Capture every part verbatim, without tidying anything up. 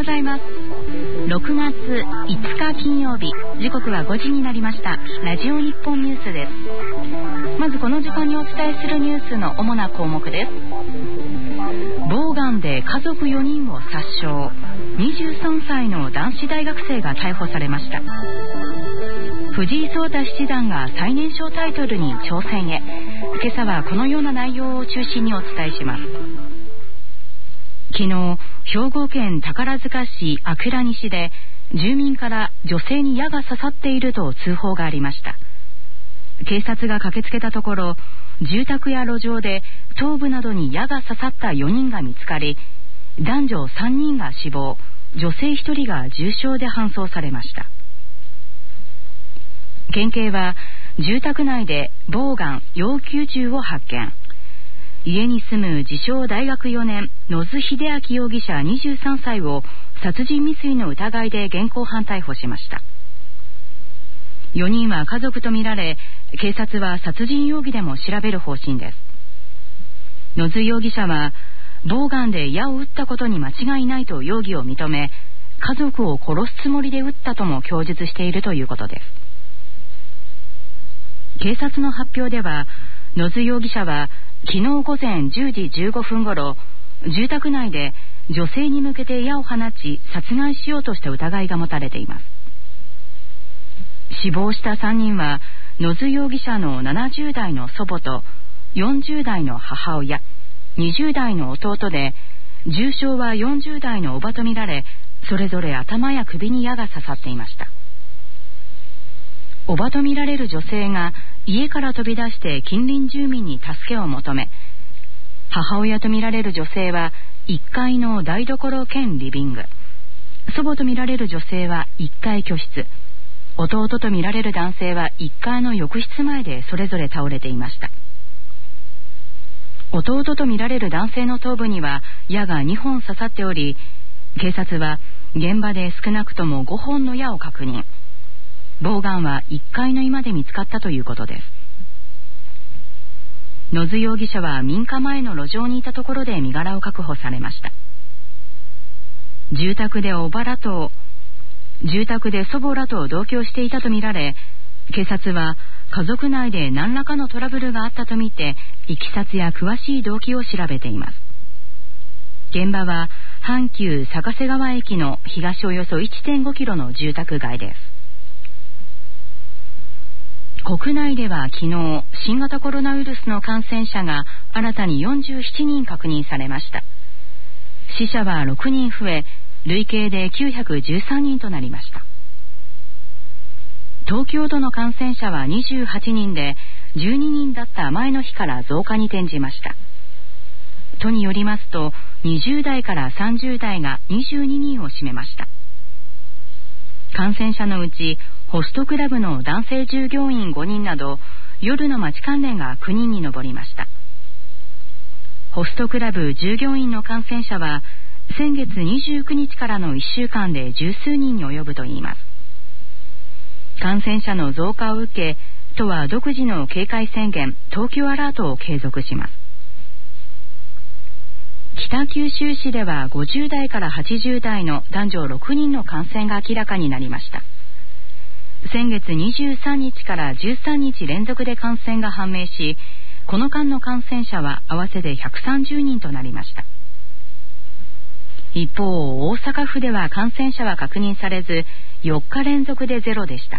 ございます。ろくがついつか金曜日、時刻はごじになりました。ラジオ日本ニュースです。まずこの時間にお伝えするニュースの主な項目です。ボウガンで家族よにんを殺傷、にじゅうさんさいの男子大学生が逮捕されました。藤井聡太七段が最年少タイトルに挑戦へ。今朝はこのような内容を中心にお伝えします。昨日、兵庫県宝塚市阿倉西で住民から女性に矢が刺さっていると通報がありました。警察が駆けつけたところ、住宅や路上で頭部などに矢が刺さったよにんが見つかり、男女さんにんが死亡、女性ひとりが重傷で搬送されました。県警は住宅内でボウガン要求銃を発見。家に住む自称大学よねん野津秀明容疑者にじゅうさんさいを殺人未遂の疑いで現行犯逮捕しました。よにんは家族とみられ、警察は殺人容疑でも調べる方針です。野津容疑者はボウガンで矢を撃ったことに間違いないと容疑を認め、家族を殺すつもりで撃ったとも供述しているということです。警察の発表では、野津容疑者は昨日午前じゅうじじゅうごふんごろ、住宅内で女性に向けて矢を放ち殺害しようとした疑いが持たれています。死亡したさんにんは野津容疑者のななじゅう代の祖母とよんじゅう代の母親、にじゅう代の弟で、重傷はよんじゅう代の叔母とみられ、それぞれ頭や首に矢が刺さっていました。叔母とみられる女性が家から飛び出して近隣住民に助けを求め、母親とみられる女性はいっかいの台所兼リビング、祖母とみられる女性はいっかい居室、弟とみられる男性はいっかいの浴室前でそれぞれ倒れていました。弟とみられる男性の頭部には矢がにほん刺さっており、警察は現場で少なくともごほんの矢を確認。ボウガンはいっかいの居間で見つかったということです。野津容疑者は民家前の路上にいたところで身柄を確保されました。住宅でおばらと住宅で祖母らと同居していたとみられ、警察は家族内で何らかのトラブルがあったとみて、いきさつや詳しい動機を調べています。現場は阪急坂瀬川駅の東およそ いってんごキロの住宅街です。国内では昨日、新型コロナウイルスの感染者が新たによんじゅうななにん確認されました。死者はろくにん増え、累計できゅうひゃくじゅうさんにんとなりました。東京都の感染者はにじゅうはちにんで、じゅうににんだった前の日から増加に転じました。都によりますと、にじゅう代からさんじゅう代がにじゅうににんを占めました。感染者のうち、ホストクラブの男性従業員ごにんなど、夜の街関連がきゅうにんに上りました。ホストクラブ従業員の感染者は、先月にじゅうくにちからのいっしゅうかんで十数人に及ぶといいます。感染者の増加を受け、都は独自の警戒宣言、東京アラートを継続します。北九州市ではごじゅう代からはちじゅう代の男女ろくにんの感染が明らかになりました。先月にじゅうさんにちからじゅうさんにち連続で感染が判明し、この間の感染者は合わせてひゃくさんじゅうにんとなりました。一方、大阪府では感染者は確認されず、よっか連続でゼロでした。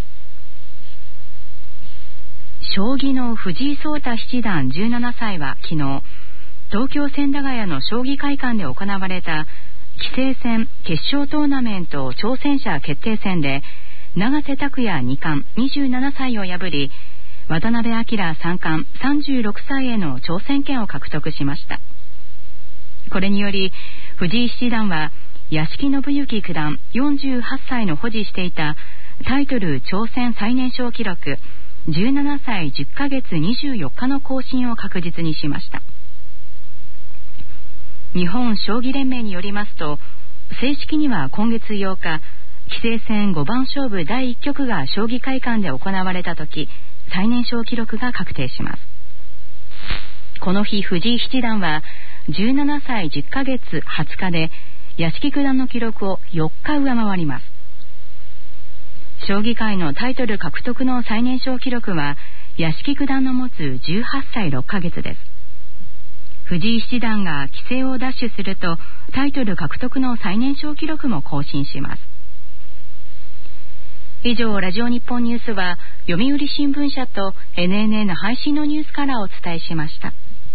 将棋の藤井聡太七段じゅうななさいは昨日、東京千駄ヶ谷の将棋会館で行われた棋聖戦決勝トーナメント挑戦者決定戦で、永瀬拓矢二冠にじゅうななさいを破り、渡辺明三冠さんじゅうろくさいへの挑戦権を獲得しました。これにより藤井七段は屋敷信之九段よんじゅうはっさいの保持していたタイトル挑戦最年少記録じゅうななさいじゅっかげつにじゅうよっかの更新を確実にしました。日本将棋連盟によりますと、正式には今月ようか、棋聖戦ごばん勝負だいいっ局が将棋会館で行われた時、最年少記録が確定します。この日、藤井七段はじゅうななさいじゅっかげつはつかで屋敷九段の記録をよっか上回ります。将棋界のタイトル獲得の最年少記録は屋敷九段の持つじゅうはっさいろっかげつです。藤井七段が棋聖を奪取するとタイトル獲得の最年少記録も更新します。以上、ラジオ日本ニュースは読売新聞社と エヌエヌエヌ 配信のニュースからお伝えしました。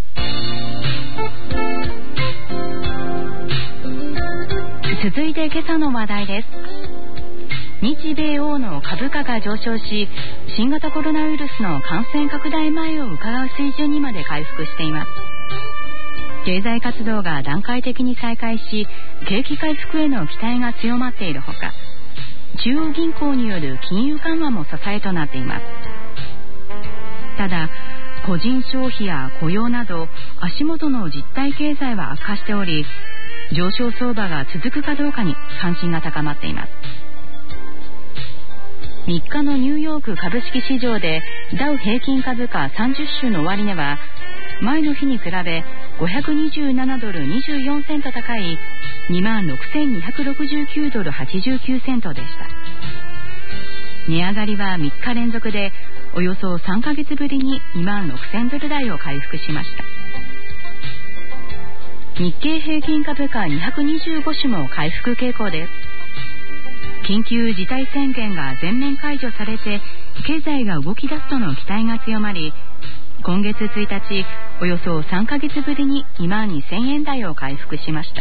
続いて今朝の話題です。日米欧の株価が上昇し、新型コロナウイルスの感染拡大前を伺う水準にまで回復しています。経済活動が段階的に再開し、景気回復への期待が強まっているほか、中央銀行による金融緩和も支えとなっています。ただ、個人消費や雇用など足元の実体経済は悪化しており、上昇相場が続くかどうかに関心が高まっています。みっかのニューヨーク株式市場でダウ平均株価さんじゅっ種の終値は前の日に比べごひゃくにじゅうななドルにじゅうよんセント高い にまんろくせんにひゃくろくじゅうきゅうドルはちじゅうきゅうセントでした。値上がりはみっか連続でおよそさんかげつぶりににまんろくせんドル台を回復しました。日経平均株価にひゃくにじゅうご種も回復傾向です。緊急事態宣言が全面解除されて経済が動き出すとの期待が強まり、今月ついたちおよそさんかげつぶりににまんにせんえん台を回復しました。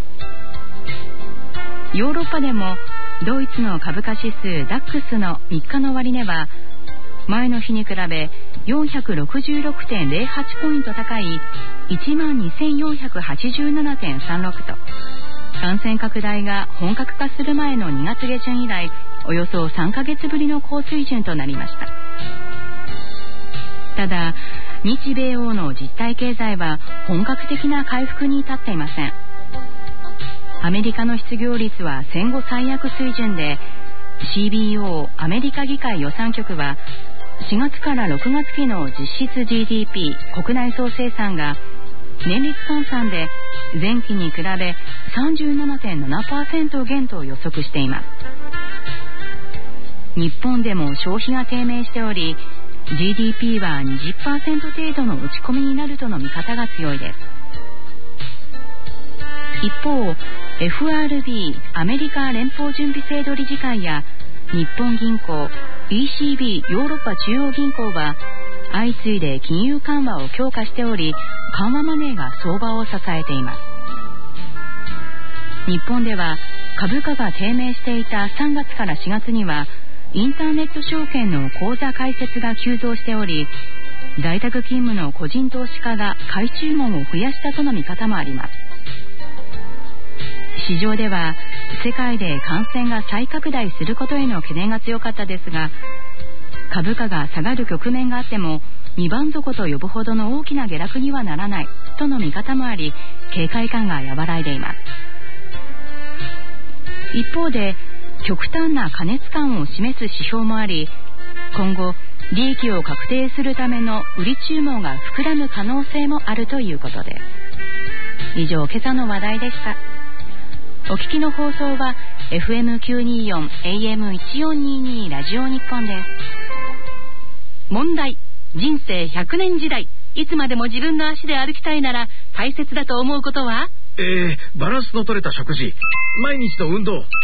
ヨーロッパでもドイツの株価指数ダックスのみっかの終値は前の日に比べ よんひゃくろくじゅうろくてんゼロはち ポイント高い いちまんにせんよんひゃくはちじゅうななてんさんろく と感染拡大が本格化する前のにがつ下旬以来およそさんかげつぶりの高水準となりました。ただ、日米欧の実体経済は本格的な回復に至っていません。アメリカの失業率は戦後最悪水準で シービーオー アメリカ議会予算局はしがつからろくがつ期の実質 ジーディーピー 国内総生産が年率換算で前期に比べ さんじゅうななてんななパーセント 減と予測しています。日本でも消費が低迷しており ジーディーピー は にじゅっパーセント 程度の落ち込みになるとの見方が強いです。一方、 エフアールビー アメリカ連邦準備制度理事会や日本銀行、 イーシービー ヨーロッパ中央銀行は相次いで金融緩和を強化しており、緩和マネーが相場を支えています。日本では株価が低迷していたさんがつからしがつにはインターネット証券の口座開設が急増しており、在宅勤務の個人投資家が買い注文を増やしたとの見方もあります。市場では世界で感染が再拡大することへの懸念が強かったですが、株価が下がる局面があっても二番底と呼ぶほどの大きな下落にはならないとの見方もあり、警戒感が和らいでいます。一方で極端な過熱感を示す指標もあり、今後利益を確定するための売り注文が膨らむ可能性もあるということです。以上、今朝の話題でした。お聞きの放送は エフエムきゅうにーよん エーエムせんよんひゃくにじゅうに ラジオ日本です。 問題。人生ひゃくねん時代、いつまでも自分の足で歩きたいなら大切だと思うことは？ えー、バランスの取れた食事、毎日の運動。 はい、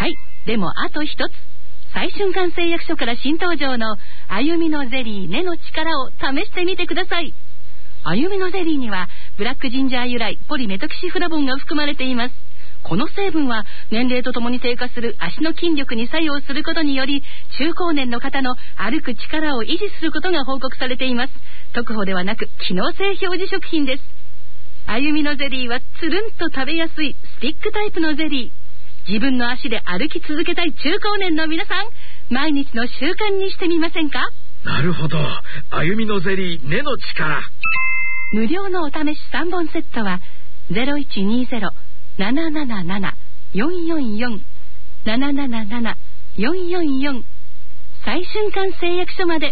でもあと一つ。最瞬間製薬所から新登場の歩みのゼリー根の力を試してみてください。歩みのゼリーにはブラックジンジャー由来ポリメトキシフラボンが含まれています。この成分は年齢とともに低下する足の筋力に作用することにより、中高年の方の歩く力を維持することが報告されています。特保ではなく機能性表示食品です。歩みのゼリーはつるんと食べやすいスティックタイプのゼリー。自分の足で歩き続けたい中高年の皆さん、毎日の習慣にしてみませんか？ なるほど、歩みのゼリー根の力。 無料のお試しさんぼんセットは ゼロいちにゼロ ななななな よんよんよん ななななな よんよんよん 最瞬間製薬所まで。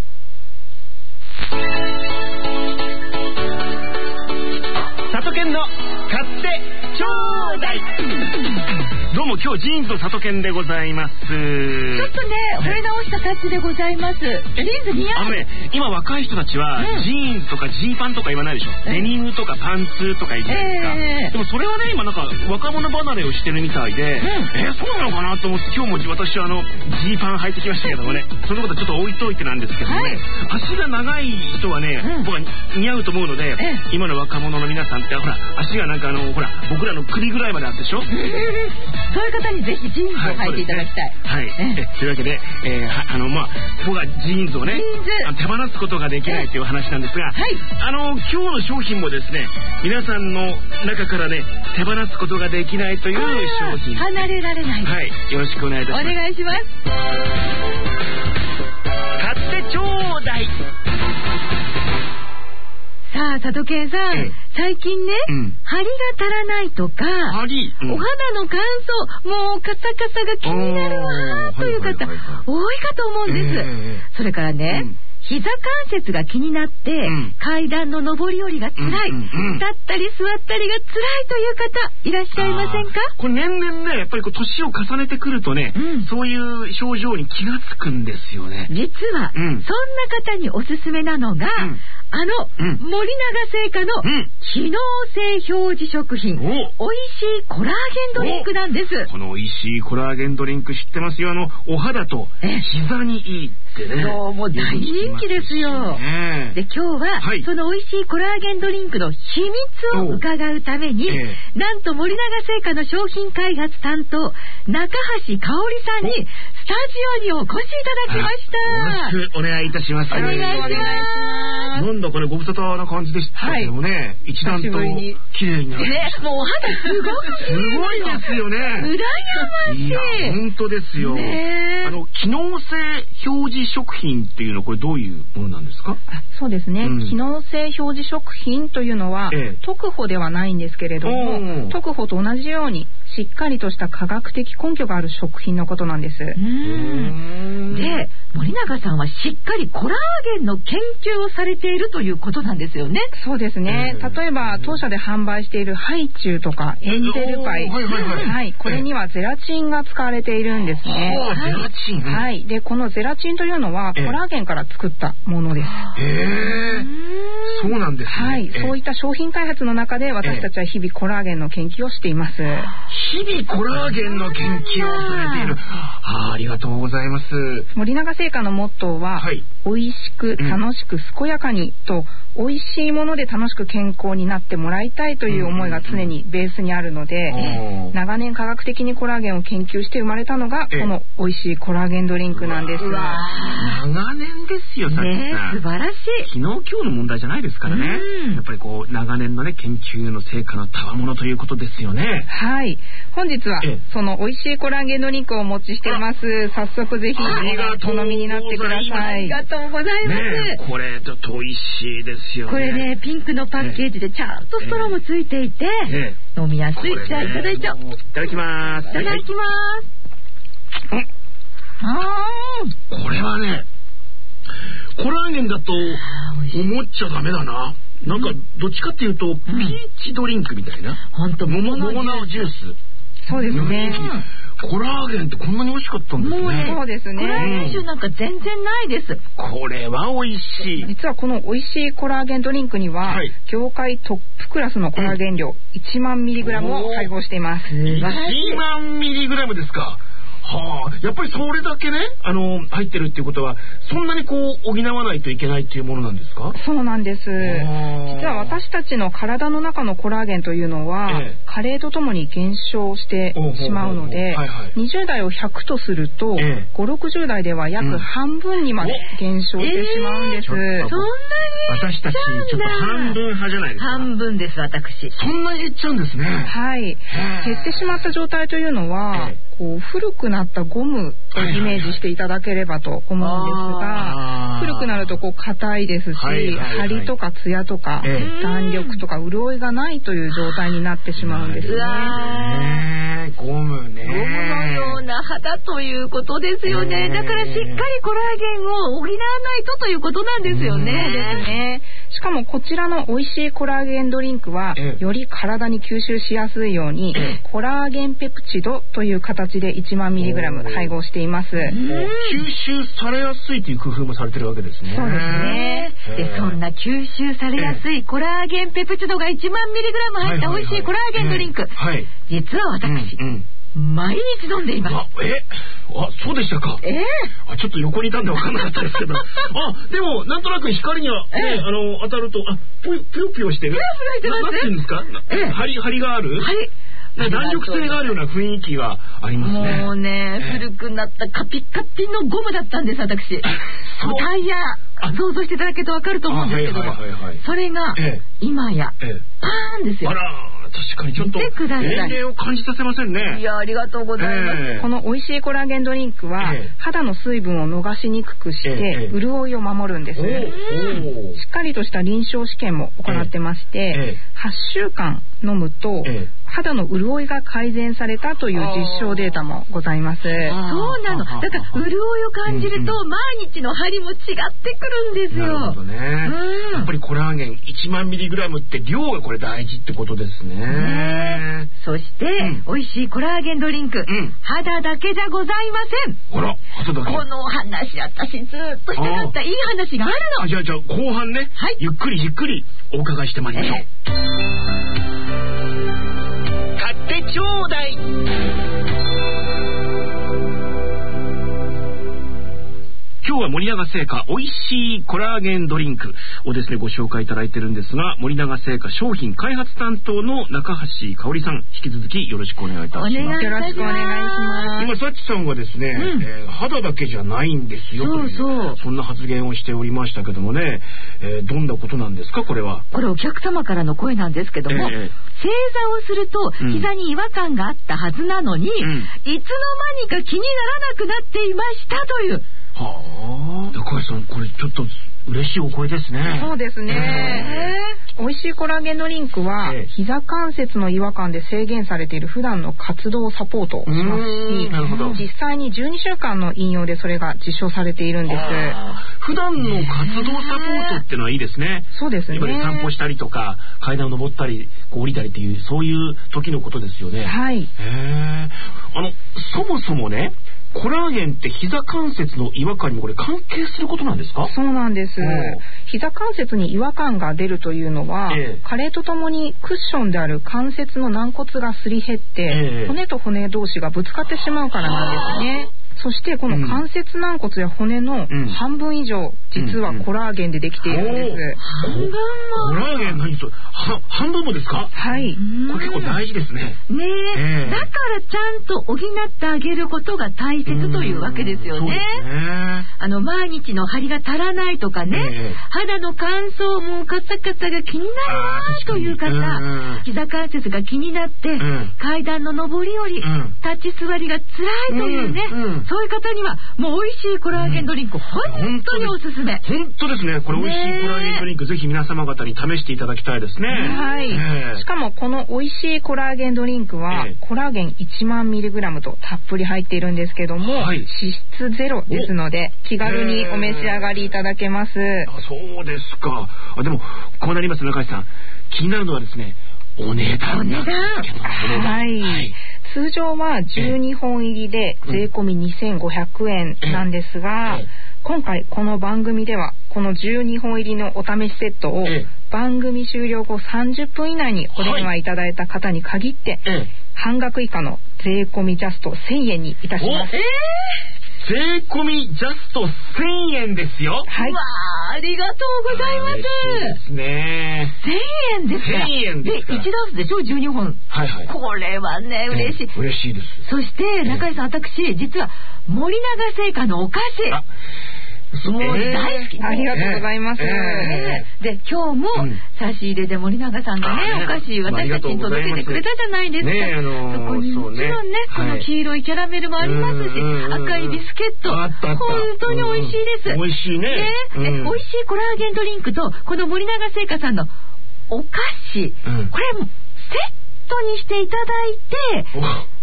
里犬の買ってちょうだい。どうも今日ジーンズの里犬でございます。ちょっとね、惚れ直したタッチでございます。ジーンズ似合う。 あのね、今若い人たちは、うん、ジーンズとかジーパンとか言わないでしょ。デニムとかパンツとか言うじゃないですか、えー、でもそれはね、今なんか若者離れをしてるみたいで、うん、えー、そうなのかなと思って、今日も私はあのジーパン履いてきましたけどもね、そのことちょっと置いといてなんですけどね、はい、足が長い人はね、うん、僕は似合うと思うので、えー、今の若者の皆さんってほら足がなんかあのほら僕らの首ぐらいまであってでしょ、えー、そういう方にぜひジーンズを履いていただきたい。 はい、はい、えー、というわけで、えー、あのまあ僕はジーンズをね手放すことができないという話なんですが、はい、あの今日の商品もですね、皆さんの中からね手放すことができないという商品、 離れられない、 はい、よろしくお願いいたします。 お願いします。 買ってちょうだい。 さあ佐渡圭さん、ええ、最近ね、うん、張りが足らないとか、 張り、うん、 お肌の乾燥、もうカサカサが気になるわという方、多いかと思うんです、えー、それからね、うん、膝関節が気になって、うん、階段の上り下りが辛い、うんうんうん、立ったり座ったりが辛いという方いらっしゃいませんか？ これ年々ね、やっぱりこう年を重ねてくるとね、うん、そういう症状に気がつくんですよね。 実は、うん、そんな方におすすめなのが、うん、あの、うん、森永製菓の機能性表示食品、うん、おいしいコラーゲンドリンクなんです。 このおいしいコラーゲンドリンク知ってますよ。あのお肌と膝にいいってね、 そうもう大人気ですよ、ね、で今日は、はい、そのおいしいコラーゲンドリンクの秘密を伺うために、えー、なんと森永製菓の商品開発担当中橋香織さんにスタジオにお越しいただきました。 よろしくお願いいたします。 お願いします。 なんだかね、ご無沙汰な感じでしたけどもね、はい、一段と綺麗になる、 ね、もうお肌すごくすごいですよね。 羨ましい。いや本当ですよ、ね、あの機能性表示食品っていうのはこれどういうものなんですか？ あ、そうですね、うん、機能性表示食品というのは、ええ、特保ではないんですけれども、特保と同じようにしっかりとした科学的根拠がある食品のことなんです。うーんで、森永さんはしっかりコラーゲンの研究をされているということなんですよね。 そうですね。例えば当社で販売しているハイチュウとかエンゼルパイ、はいはいはいはい、これにはゼラチンが使われているんですね。 ゼラチン、 はい。でこのゼラチンというのはコラーゲンから作ったものです。 へえ、そうなんですね。 はい。そういった商品開発の中で私たちは日々コラーゲンの研究をしています。 日々コラーゲンの研究をされている。あ, ありがとうございます。 森永製菓のモットーは、はい、美味しく楽しく健やかにと、美味しいもので楽しく健康になってもらいたいという思いが常にベースにあるので、うん、長年科学的にコラーゲンを研究して生まれたのがこの美味しいコラーゲンドリンクなんです。 うわ長年ですよ、さっきね、素晴らしい。 昨日今日の問題じゃないですからね、うん、やっぱりこう長年のね研究の成果の賜物ということですよね。 はい、本日はその美味しいコラーゲンドリンクをお持ちしてます。早速ぜひお飲みになってください。 ありがとうございます、 ね、これちょっと美味しいですよね。 これね、ピンクのパッケージでちゃんとストローもついていて、ね、飲みやすい。じゃあいただいちゃおう。 いただきます。 いただきます、はい、 あこれはねコラーゲンだと思っちゃダメだな。なんかどっちかっていうと、うん、ピーチドリンクみたいな、 本当桃のジュース。 そうですね、 うん、コラーゲンってこんなに美味しかったんですね。もうね、 そうですね。 コラーゲン臭なんか全然ないです。 これは美味しい。 実はこの美味しいコラーゲンドリンクには、はい、業界トップクラスのコラーゲン量、うん、いちまんミリグラムを配合しています。 いちまんミリグラムですか。はあ、やっぱりそれだけね、あの入ってるっていうことはそんなにこう補わないといけないっていうものなんですか？ そうなんです。実は私たちの体の中のコラーゲンというのは、ええ、加齢とともに減少してしまうので、はいはい、にじゅう代をひゃくとすると、ええ、ごじゅう、ろくじゅう代では約半分にまで減少してしまうんです。 えー、そんなに私たちちょっと半分派じゃないですか。 半分です、私。 そんなに減っちゃうんですね。 はい。減ってしまった状態というのは、ええ、こう古くなったゴムをイメージしていただければと思うんですが、古くなるとこう硬いですし、はいはいはい、張りとかツヤとか、ええ、弾力とか潤いがないという状態になってしまうんですね。 えね、ゴムね。 ゴムのような肌ということですよね。だからしっかりコラーゲンを補わないとということなんですよね。 ですね。しかもこちらの美味しいコラーゲンドリンクは、より体に吸収しやすいように、コラーゲンペプチドという形でいちまんミリグラム配合しています。吸収されやすいという工夫もされてるわけですね。 そうですね。 で、そんな吸収されやすいコラーゲンペプチドがいちまんミリグラム入った美味しいコラーゲンドリンク。実は私、毎日飲んでいます。 あ、えあ、そうでしたか。 ええー、あ、ちょっと横にいたんで分かんなかったですけど。あ、でも、なんとなく光には、ね、えー、あの、当たると、あ、ぷよぷよぷよしてる。 ぷよぷよしてます。 なんて言うんですか、えー、張り、張りがある。 張り。 弾力性があるような雰囲気がありますね。 もうね、えー、古くなったカピカピのゴムだったんです、私。タイヤ、想像していただけると分かると思うんですけども、それが、えー、今や、えー、パーンですよ。 あら確かにちょっと年齢を感じさせませんね。 いや、ありがとうございます。 えー、この美味しいコラーゲンドリンクは、えー、肌の水分を逃しにくくして、えー、潤いを守るんです。しっかりとした臨床試験も行ってまして、えー、はっしゅうかん飲むと、えー、肌の潤いが改善されたという実証データもございます。そうなの。だから潤いを感じると、毎日の張りも違ってくるんですよ。 なるほどね。うん、やっぱりコラーゲンいちまんミリグラムって量がこれ大事ってことですね。 ね、そして、うん、美味しいコラーゲンドリンク、うん、肌だけじゃございません。 あら、肌だけ。 この話、私ずっとしたかったいい話があるの。 あ、じゃあじゃあ後半ね、はい、ゆっくりゆっくりお伺いしてまいりましょう。えー、買ってちょうだい。今日は森永製菓美味しいコラーゲンドリンクをですねご紹介いただいてるんですが、森永製菓商品開発担当の中橋香織さん、引き続きよろしくお願いいたします。 よろしくお願いします。 今さちさんはですね、うんえー、肌だけじゃないんですよというそうそうそんな発言をしておりましたけどもね、えー、どんなことなんですかこれは。 これお客様からの声なんですけども、えー、正座をすると膝に違和感があったはずなのに、うん、いつの間にか気にならなくなっていましたという。 はあ、高橋さん、これちょっと嬉しいお声ですね。 そうですね。えー、美味しいコラーゲンドリンクは、えー、膝関節の違和感で制限されている普段の活動をサポートしますし、なるほど、実際にじゅうにしゅうかんの引用でそれが実証されているんです。 普段の活動サポートってのはいいですね。 そうですね。 今で散歩したりとか階段を登ったりこう降りたりっていうそういう時のことですよね。 はい。 へー、あのそもそもね、コラーゲンって膝関節の違和感にこれ関係することなんですか？ そうなんです。膝関節に違和感が出るというのは、えー、加齢とともにクッションである関節の軟骨がすり減って、えー、骨と骨同士がぶつかってしまうからなんですね。そしてこの関節軟骨や骨の半分以上、うん、実はコラーゲンでできているんです。 半分もコラーゲン何それ、は半分もですか？ はい。 これ結構大事ですね。 ねえ、えー、だからちゃんと補ってあげることが大切というわけですよね。そうですね。あの毎日の張りが足らないとかね、えー、肌の乾燥もカサカサが気になるなという方、膝関節が気になって、うん、階段の上り下り、うん、立ち座りが辛いというね、うんうん、そういう方にはもう美味しいコラーゲンドリンク、うん、本当におすすめ。 本当ですね。これ美味しいコラーゲンドリンクぜひ皆様方に試していただきたいですね。 はい、えー、しかもこの美味しいコラーゲンドリンクは、えー、コラーゲンいちまんミリグラムとたっぷり入っているんですけども、はい、脂質ゼロですので気軽にお召し上がりいただけます。 えー、あ、そうですか。あ、でもこうなります中橋さん、気になるのはですね、お値段なんですけど、 はい、はい、通常はじゅうにほん入りで税込みにせんごひゃくえんなんですが、今回この番組ではこのじゅうにほん入りのお試しセットを番組終了後さんじゅっぷん以内にお電話いただいた方に限って半額以下の税込みジャストせんえんにいたします。 えー税込みジャストせんえんですよ。 はい。 わあ、ありがとうございます。 嬉しいですね。 せんえんですか。 せんえんですか。 でいちダースでしょ、じゅうにほん。 はいはい。 これはね、嬉しい。 えー、嬉しいです。 そして中井さん、私実は森永製菓のお菓子。あ、もう大好き、 えー、ありがとうございます。えー、で今日も差し入れで森永さんがね、うん、お菓子私たちに届けてくれたじゃないですか。ね、あのー、そこにもちろんね、この黄色いキャラメルもありますし、赤いビスケット、本当に美味しいです。 美味しいね。ね、 うん、で美味しいコラーゲンドリンクとこの森永製菓さんのお菓子、うん、これもセットにしていただいて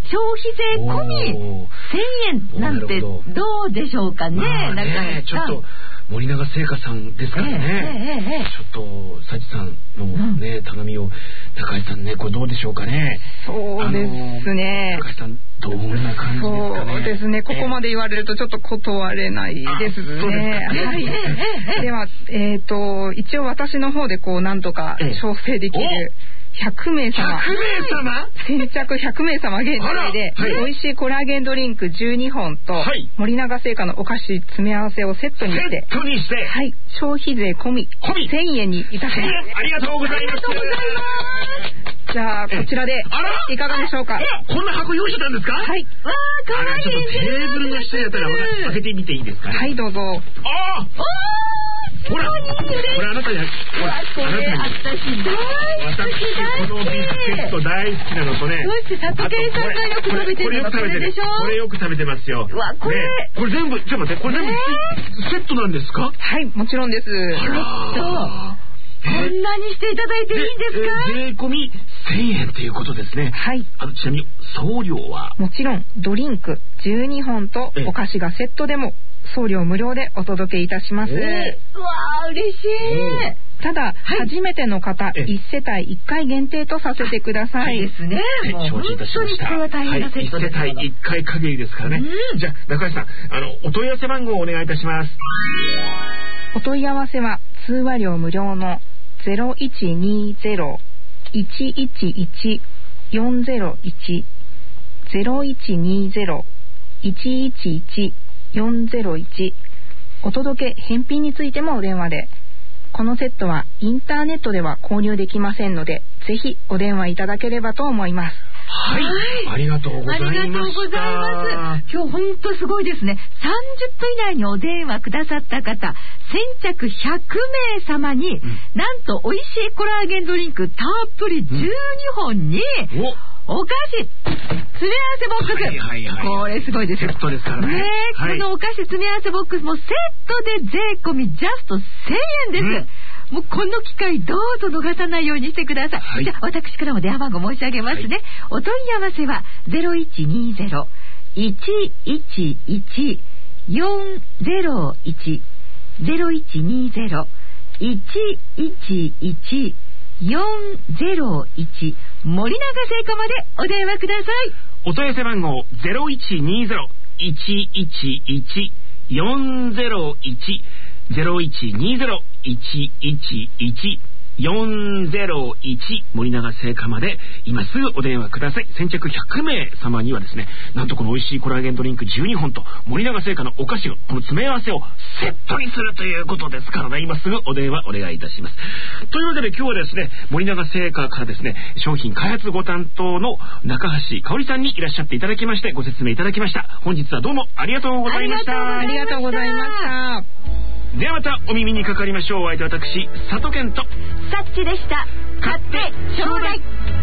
消費税込みせんえんなんてどうでしょうかね。 まあね、 なんかちょっと森永製菓さんですからね、えーえーえー、ちょっと幸さんのね、うん、頼みを高橋さんね、これどうでしょうかね。 そうですね、 高橋さんどんな感じですかね。 そうですね、ここまで言われるとちょっと断れないですね。はい、では、えーと一応私の方でこうなんとか調整できるひゃくめいさま、 ひゃくめいさま先着ひゃくめいさま限定で、はい、美味しいコラーゲンドリンクじゅうにほんと、はい、森永製菓のお菓子詰め合わせをセットにしてセットにして、 はい、消費税込みせんえんにいたします。 ありがとうございます。 じゃあこちらでいかがでしょうか。 こんな箱用意してたんですか。 はい。 わー、かわいい。 ちょっとテーブルの下やったら開けてみていいですかね。 はい、どうぞ。 ああ、ほら、これあなたに、ほら、 これ私大好き、 私このビスケット大好きなのとね。 どうして佐藤健さんがよく食べてるのこれでしょ。 これよく食べてますよ。 うわ、これ、 これ全部、ちょっと待って、これ全部セットなんですか。 はい、もちろんです。 ちょっとこんなにしていただいていいんですか。 税込みせんえんっていうことですね。 はい。 あのちなみに送料はもちろんドリンクじゅうにほんとお菓子がセットでも送料無料でお届けいたします。うわー、嬉しい。 ただ、はい、初めての方いちせたいいっかい限定とさせてください。 ですね。 はい、承知いたしました。 これは大変なセットです。 はい、いちせたいいっかい限りですからね。うん、じゃあ中橋さん、あのお問い合わせ番号をお願いいたします。 お問い合わせは通話料無料のゼロいちにゼロ いちいちいち よんゼロいち ゼロいちにゼロ いちいちいち よんゼロいち。お届け返品についてもお電話で。このセットはインターネットでは購入できませんので、ぜひお電話いただければと思います。 はい、はい、ありがとうございました。 ありがとうございます。今日本当すごいですね。さんじゅっぷん以内にお電話くださった方、先着ひゃくめいさまに、うん、なんと美味しいコラーゲンドリンクたっぷりじゅうにほんに、うん、お菓子詰め合わせボックス、 はいはいはい、 これすごいですよ。 セットですからね。ね、 はい、このお菓子詰め合わせボックスもセットで税込みジャストせんえんです。うん、もうこの機会どうぞ逃さないようにしてください。はい、じゃあ私からも電話番号申し上げますね。はい、お問い合わせはゼロいちにゼロ いちいちいち よんゼロいち ゼロいちにゼロ いちいちいち よんゼロいち森永製菓までお電話ください。 お問い合わせ番号ゼロいちにゼロ いちいちいち よんゼロいち ゼロいちにゼロ いちいちいち よんゼロいち森永製菓まで今すぐお電話ください。先着ひゃくめいさまにはですね、なんとこの美味しいコラーゲンドリンクじゅうにほんと森永製菓のお菓子をこの詰め合わせをセットにするということですからね、今すぐお電話お願いいたします。というわけで今日はですね、森永製菓からですね、商品開発ご担当の中橋香織さんにいらっしゃっていただきましてご説明いただきました。本日はどうもありがとうございました。 ありがとうございました。 ではまたお耳にかかりましょう。お相手は私佐藤健とサッチでした。買ってちょうだい。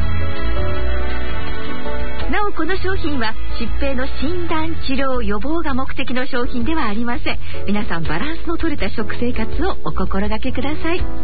なおこの商品は疾病の診断治療予防が目的の商品ではありません。皆さんバランスの取れた食生活をお心がけください。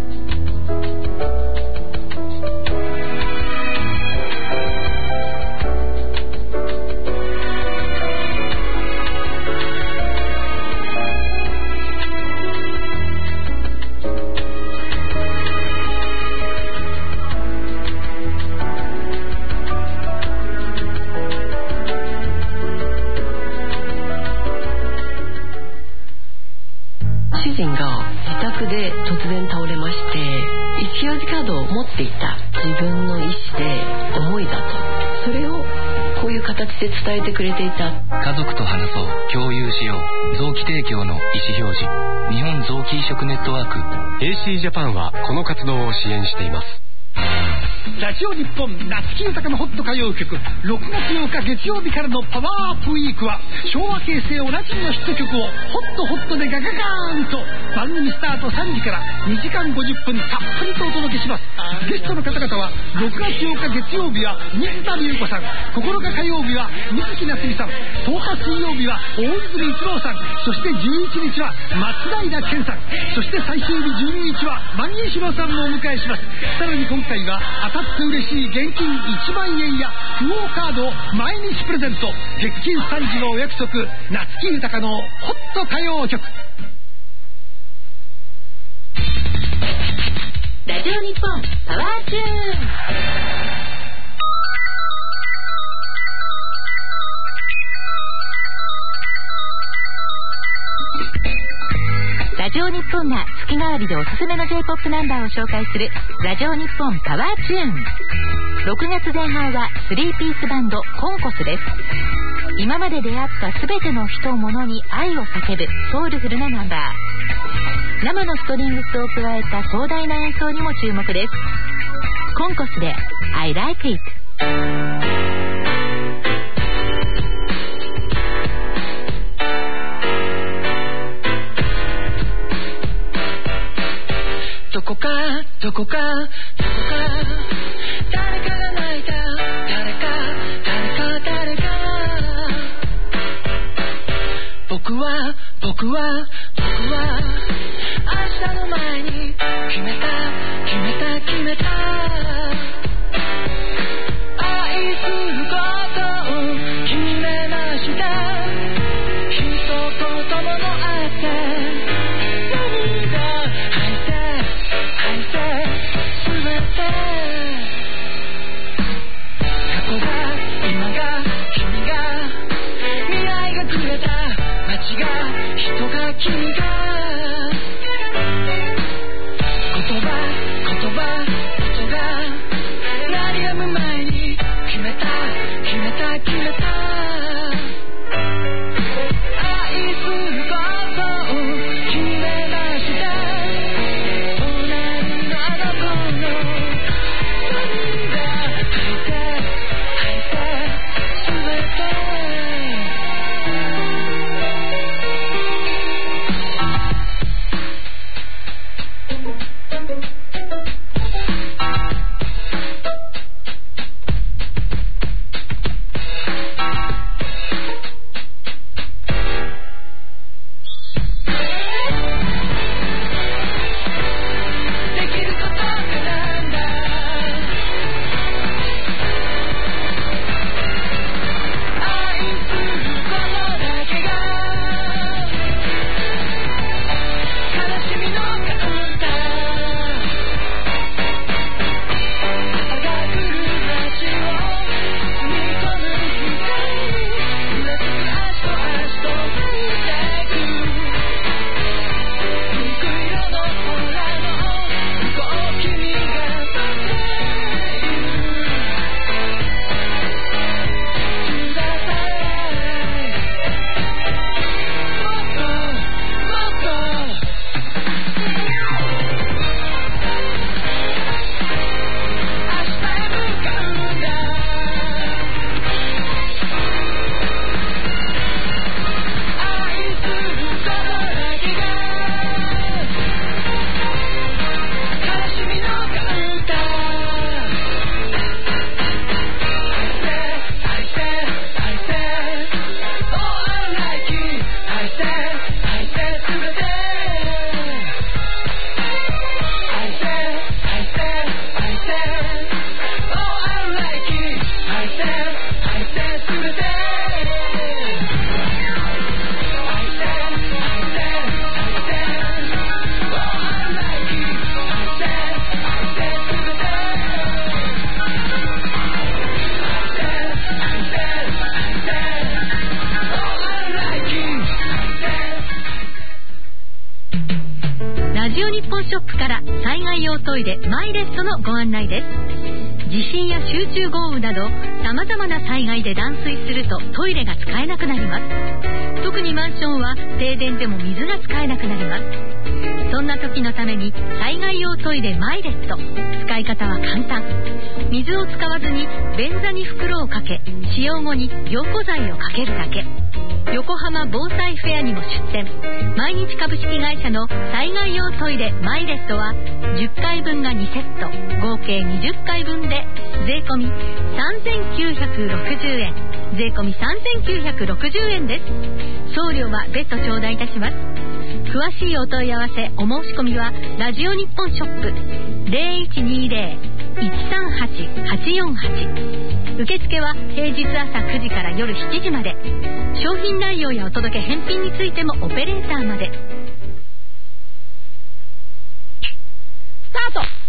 主人が自宅で突然倒れまして、一葉カードを持っていた自分の意思で思いだと、それをこういう形で伝えてくれていた。 家族と話そう、共有しよう。臓器提供の意思表示、日本臓器移植ネットワーク エーシー ジャパンはこの活動を支援しています。 ラジオ日本夏木豊のホット歌謡曲、ろくがつようか月曜日からのパワーアップウィークは昭和平成おなじみのヒット曲をホットホットでガガガーンと番組スタートさんじからにじかんごじゅっぷんたっぷりとお届けします。ゲストの方々はろくがつようか月曜日は水田龍子さん、ここのか火曜日は水木夏美さん、とおか水曜日は大泉一郎さん、そしてじゅういちにちは松平健さん、そして最終日じゅうににちは万木志郎さんもお迎えします。さらに今回は当たって嬉しい現金いちまんえんやクオ・カードを毎日プレゼント。月金さんじのお約束、夏木豊のホット歌謡曲。 ラジオ日本パワーチューン。ラジオ日本が月替わりでおすすめの J-ポップ ナンバーを紹介するラジオ日本パワーチューン。ろくがつぜん半はスリーピースバンドコンコスです。今まで出会ったすべての人物に愛を叫ぶソウルフルなナンバー。生のストリングスを加えた壮大な演奏にも注目です。コンコスで I like it。 どこかどこかどこか誰かが泣いた、誰か誰か誰か、僕は僕は僕は明日の前に決めた決めた決めた、愛することを決めました。一言もあって人が君が言葉言葉音が鳴り止む前に決めた決めた決めた、愛することを決めました。隣のあの子の涙吐いて吐いて全てショップから災害用トイレマイレットのご案内です。 地震や集中豪雨などさまざまな災害で断水するとトイレが使えなくなります。特にマンションは停電でも水が使えなくなります。そんな時のために災害用トイレマイレット、使い方は簡単。水を使わずに便座に袋をかけ、使用後に凝固剤をかけるだけ。横浜防災フェアにも出店。毎日株式会社の災害用トイレマイレットはじゅっかいぶんがにセット、合計にじゅっかいぶんで税込さんぜんきゅうひゃくろくじゅうえん、税込さんぜんきゅうひゃくろくじゅうえんです。送料は別途頂戴いたします。詳しいお問い合わせお申し込みはラジオ日本ショップ ゼロいちにゼロ いちさんはち はちよんはち。受付は平日朝くじから夜しちじまで。商品内容やお届け返品についてもオペレーターまで。スタート。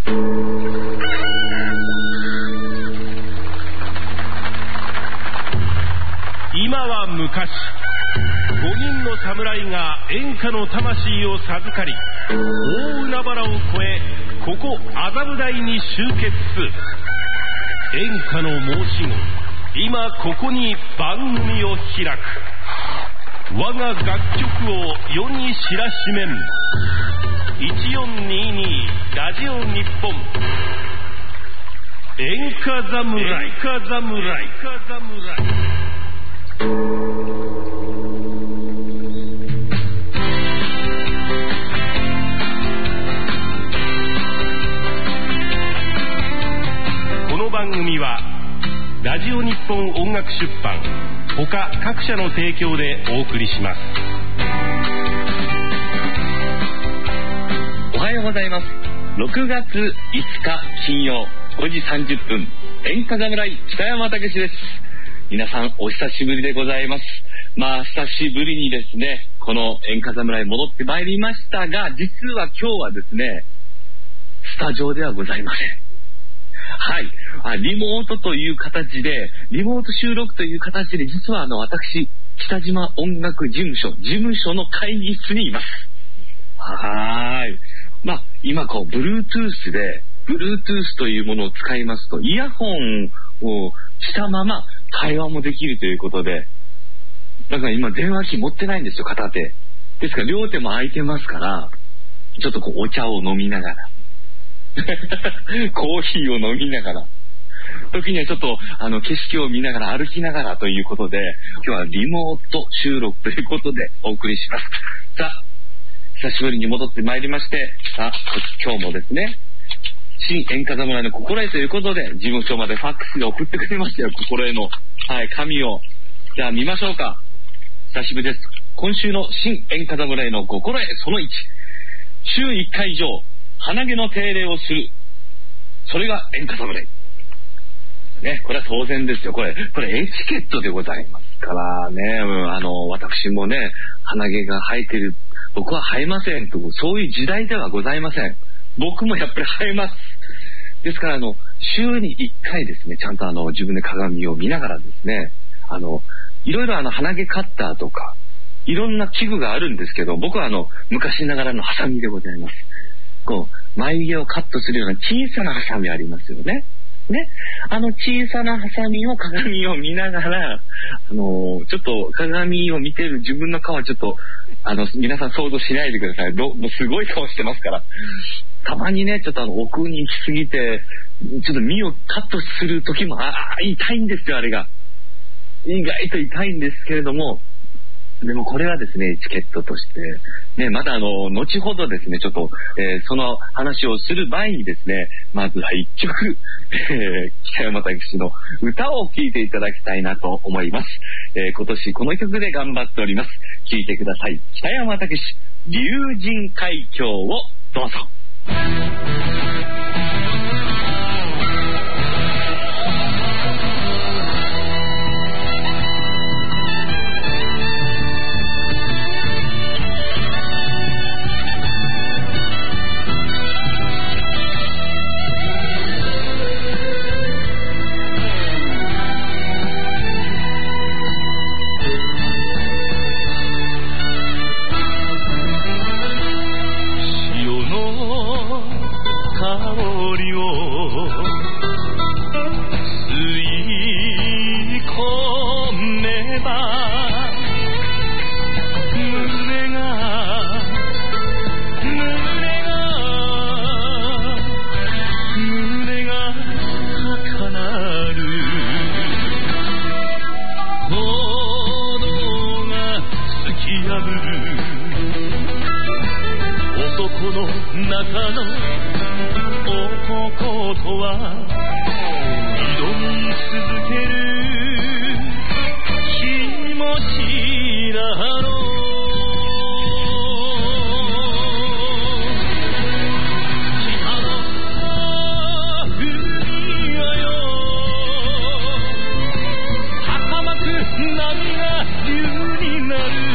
今は昔、ごにんの侍が演歌の魂を授かり、大海原を越えここ麻布台に集結。演歌の申し子、今ここに番組を開く。我が楽曲を世に知らしめん。いちよんにーにーラジオ日本演歌侍。演歌侍。演歌侍。この番組はラジオ日本音楽出版他各社の提供でお送りします。 おはようございます。ろくがついつか金曜ごじさんじゅっぷん、演歌侍北山武史です。皆さんお久しぶりでございます。まあ久しぶりにですね、この演歌侍戻ってまいりましたが、実は今日はですね、スタジオではございません。はい、あリモートという形で、リモート収録という形で、実はあの私北島音楽事務所事務所の会議室にいます。はーい。まあ今こう Bluetooth で Bluetooth というものを使いますと、イヤホンをしたまま会話もできるということで、だから今電話機持ってないんですよ、片手ですから両手も空いてますから、ちょっとこうお茶を飲みながらコーヒーを飲みながら、時にはちょっとあの景色を見ながら歩きながらということで、今日はリモート収録ということでお送りします。さあ久しぶりに戻ってまいりまして、さあ今日もですね、新演歌侍の心得ということで事務所までファックスで送ってくれましたよ、心得の、はい、紙を。じゃあ見ましょうか。久しぶりです。今週の新演歌侍の心得そのいち、週いっかい以上鼻毛の手入れをする、それが演歌侍ね。これは当然ですよ。これこれエチケットでございますからね、うん、あの私もね鼻毛が生えてる、僕は生えませんと、そういう時代ではございません。僕もやっぱり生えます。ですからあの週にいっかいですね、ちゃんとあの自分で鏡を見ながらですね、あのいろいろあの鼻毛カッターとかいろんな器具があるんですけど、僕はあの昔ながらのハサミでございます。こう眉毛をカットするような小さなハサミありますよね。ね、あの小さなハサミを鏡を見ながら、あのちょっと鏡を見てる自分の顔はちょっとあの皆さん想像しないでください。どすごい顔してますから。たまにねちょっとあの奥に行き過ぎてちょっと身をカットする時も、ああ痛いんですよ、あれが意外と痛いんですけれども、でもこれはですねエチケットとしてね、またあの後ほどですねちょっと、えー、その話をする前にですね、まずは一曲、えー、北山武史の歌を聴いていただきたいなと思います。えー、今年この曲で頑張っております。聴いてください。北山武史竜神海峡をどうぞ。潮の中の男とは挑み続ける気持ちだろう。北の海はよ儚く波が竜になる。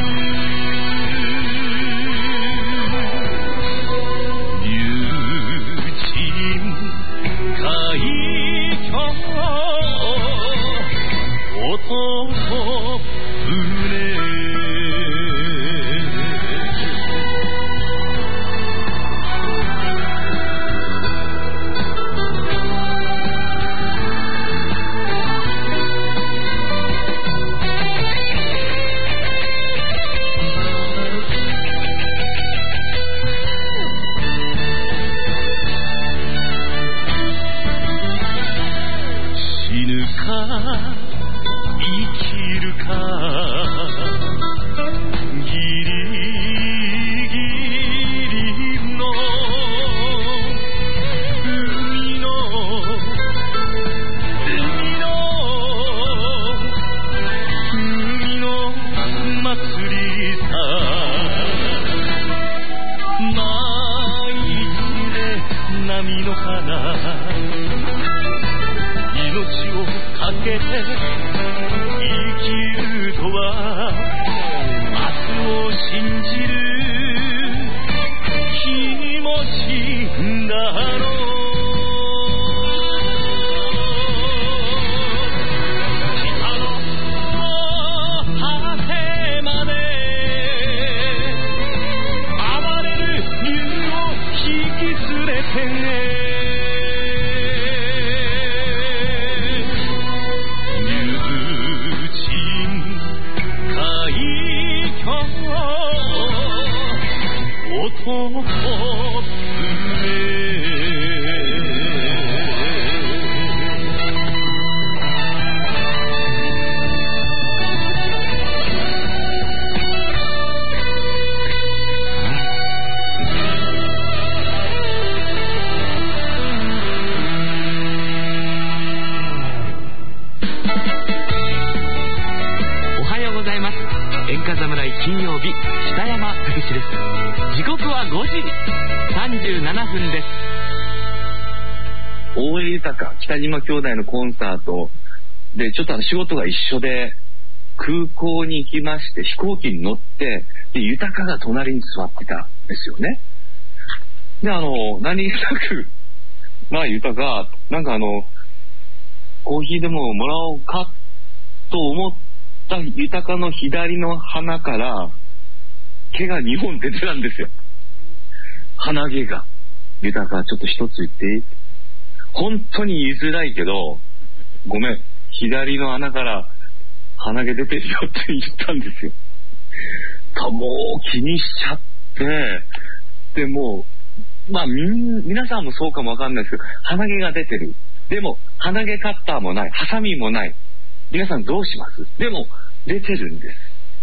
北島兄弟のコンサートでちょっとあの仕事が一緒で空港に行きまして飛行機に乗ってで豊が隣に座ってたんですよね。であの何気なくまあ豊なんかあのコーヒーでももらおうかと思った豊の左の鼻から毛がにほん出てたんですよ。鼻毛が。豊ちょっと一つ言っていい？本当に言いづらいけどごめん左の穴から鼻毛出てるよって言ったんですよ。もう気にしちゃってでもうまあみん皆さんもそうかもわかんないですけど鼻毛が出てる。でも鼻毛カッターもないハサミもない。皆さんどうします？でも出てるんです。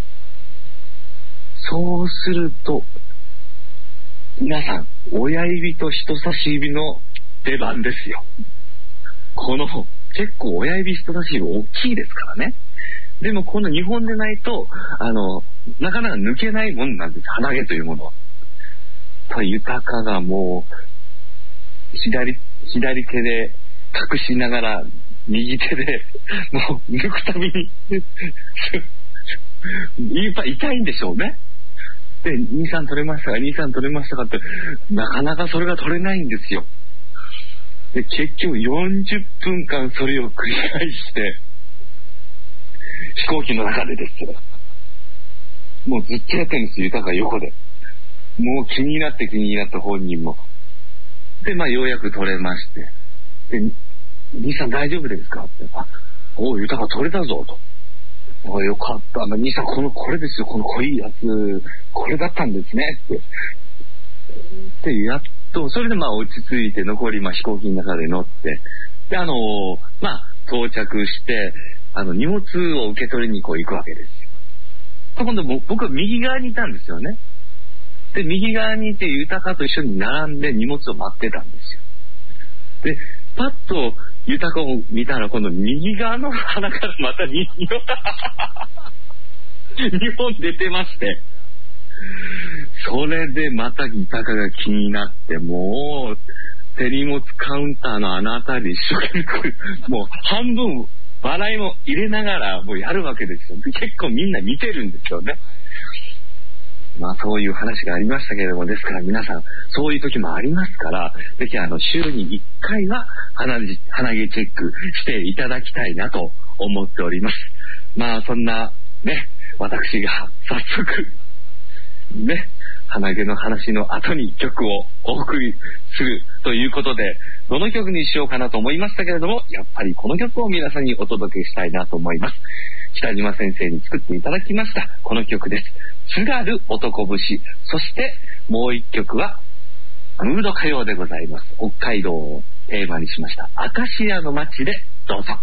そうすると皆さん親指と人差し指の出番ですよ。この結構親指人差し指大きいですからね。でもこのにほんでないとあのなかなか抜けないもんなんです。鼻毛というものは。豊がもう左左手で隠しながら右手でもう抜くたびにやっぱ痛いんでしょうね。で兄さん取れましたか兄さん取れましたかってなかなかそれが取れないんですよ。で結局よんじゅっぷんかんそれを繰り返して飛行機の中でですよ。もうずっとやってるんですよ。豊が横でもう気になって気になった本人もでまあようやく取れましてで兄さん大丈夫ですかってあおう豊取れたぞとおよかった兄さんこのこれですよこの濃いやつこれだったんですねってでやっとそれでまあ落ち着いて残りまあ飛行機の中で乗ってであのまあ到着してあの荷物を受け取りにこう行くわけですよ。今度僕は右側にいたんですよね。 で、右側にいて豊と一緒に並んで荷物を待ってたんですよ。で、パッと豊を見たら、今度右側の鼻からまたにほん出てまして、それでまた豊が気になって、もう手荷物カウンターのあの辺り一生懸命もう半分笑いも入れながらもうやるわけですよ。結構みんな見てるんですよね。まあそういう話がありましたけれども、ですから皆さんそういう時もありますから、ぜひあの週にいっかいは鼻毛、鼻毛チェックしていただきたいなと思っております。まあそんなね、私が早速ね、鼻毛の話の後に曲をお送りするということで、どの曲にしようかなと思いましたけれども、やっぱりこの曲を皆さんにお届けしたいなと思います。北島先生に作っていただきましたこの曲です。津軽男節。そしてもう一曲はムード歌謡でございます。北海道をテーマにしましたアカシアの街でどうぞ。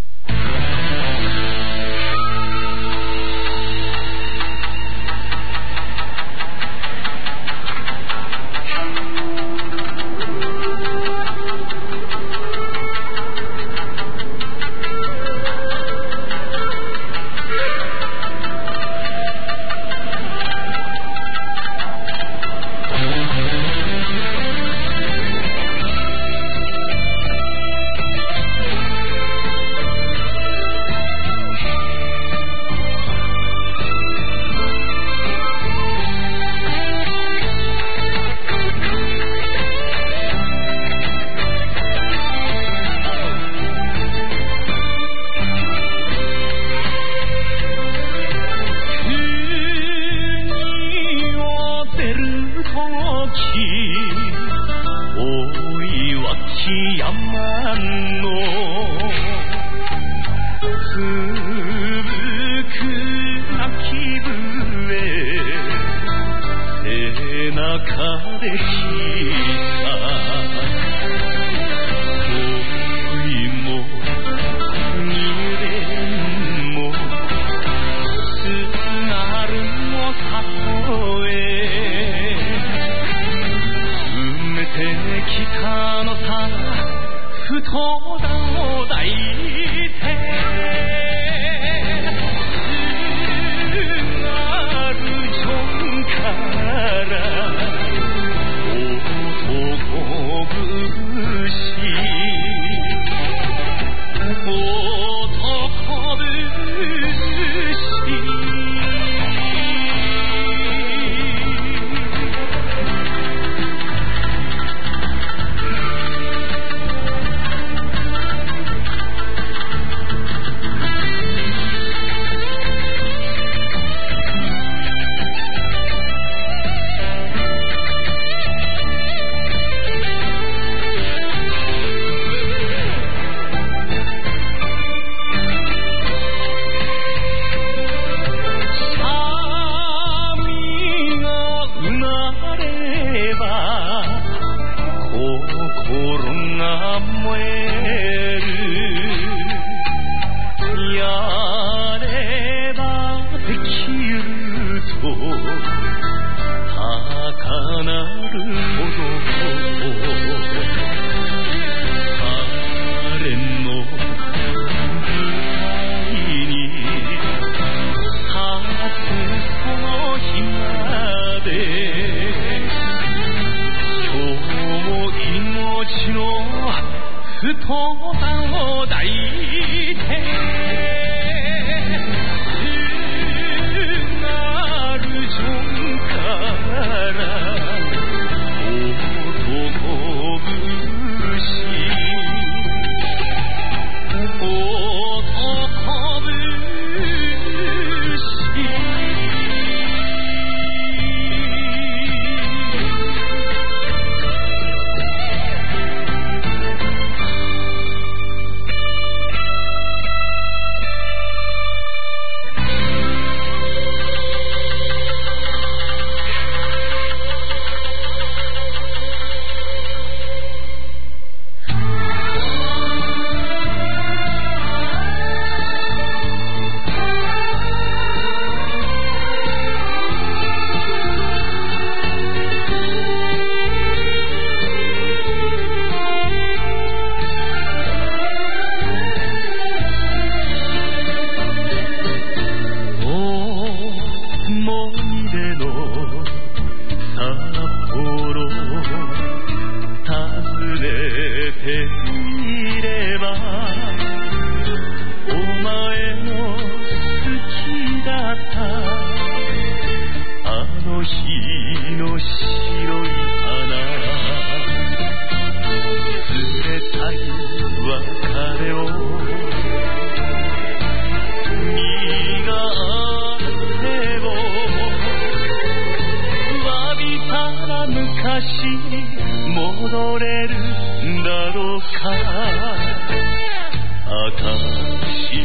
「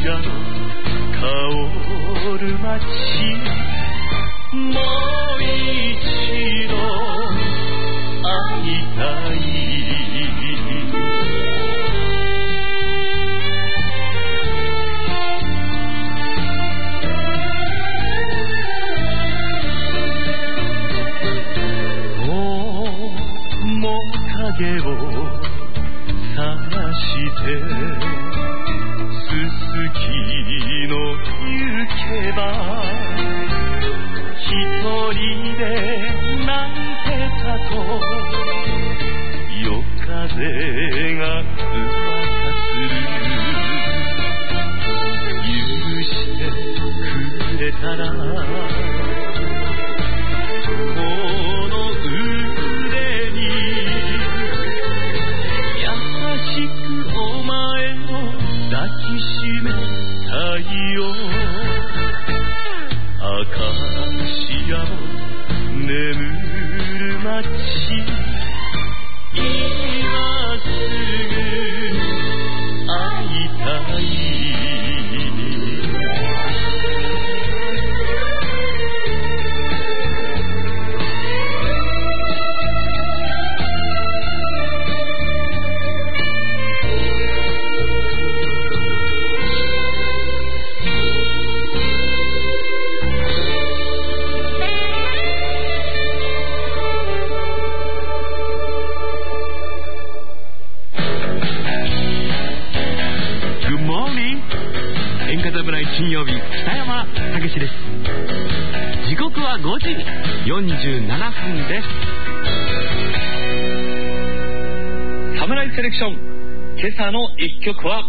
の香る街、もう一度会いたい。影を探してすすきの行けば一人でなんてたと夜風が噂する。許してくれたら金曜日、北山武史です。時刻はごじよんじゅうななふんです。サムライセレクション、今朝の一曲は、はい、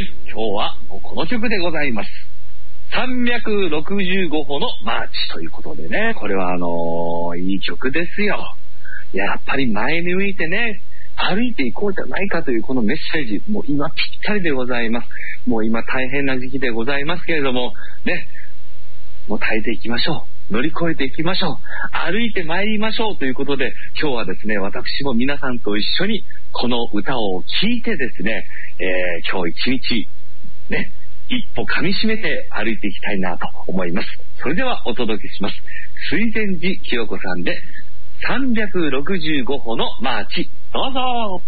今日はこの曲でございます。さんびゃくろくじゅうごほのマーチということでね、これはあのー、いい曲ですよ。やっぱり前に向いてね、歩いていこうじゃないかというこのメッセージ、もう今ぴったりでございます。もう今大変な時期でございますけれどもね、もう耐えていきましょう。乗り越えていきましょう。歩いて参りましょうということで、今日はですね、私も皆さんと一緒にこの歌を聴いてですね、えー、今日一日ね、一歩噛み締めて歩いていきたいなと思います。それではお届けします。水前寺清子さんでさんびゃくろくじゅうごほのマーチ、どうぞ。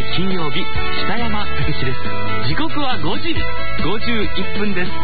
侍金曜日、北山武史です。時刻はごじごじゅういっぷんです。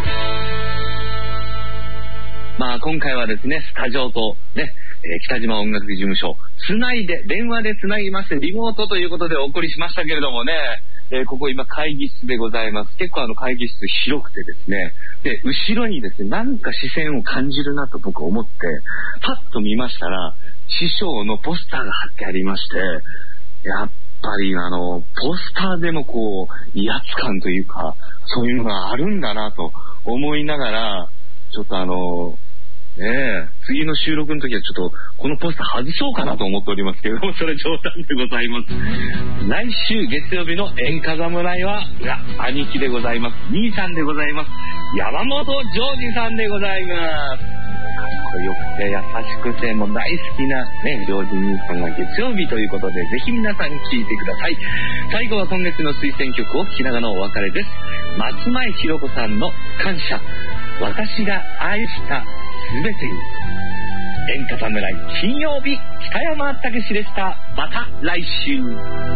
まあ今回はですね、スタジオとね、えー、北島音楽事務所つないで、電話でつなぎましてリモートということでお送りしましたけれどもね、えー、ここ今会議室でございます。結構あの会議室広くてですね、で後ろにですね、なんか視線を感じるなと僕思ってパッと見ましたら、師匠のポスターが貼ってありまして、やっぱりあのポスターでもこう威圧感というか、そういうのがあるんだなと思いながら、ちょっとあのねえ、次の収録の時はちょっとこのポスター外そうかなと思っておりますけれども、それ冗談でございます。来週月曜日の演歌侍は、いや、兄貴でございます。兄さんでございます。山本譲二さんでございます。かっこよくて優しくてもう大好きなね、譲二兄さんが月曜日ということで、ぜひ皆さん聴いてください。最後は今月の推薦曲を聴きながらのお別れです。松前ひろ子さんの感謝、私が愛したすべてに。演歌侍金曜日、北山武史でした。また来週。 人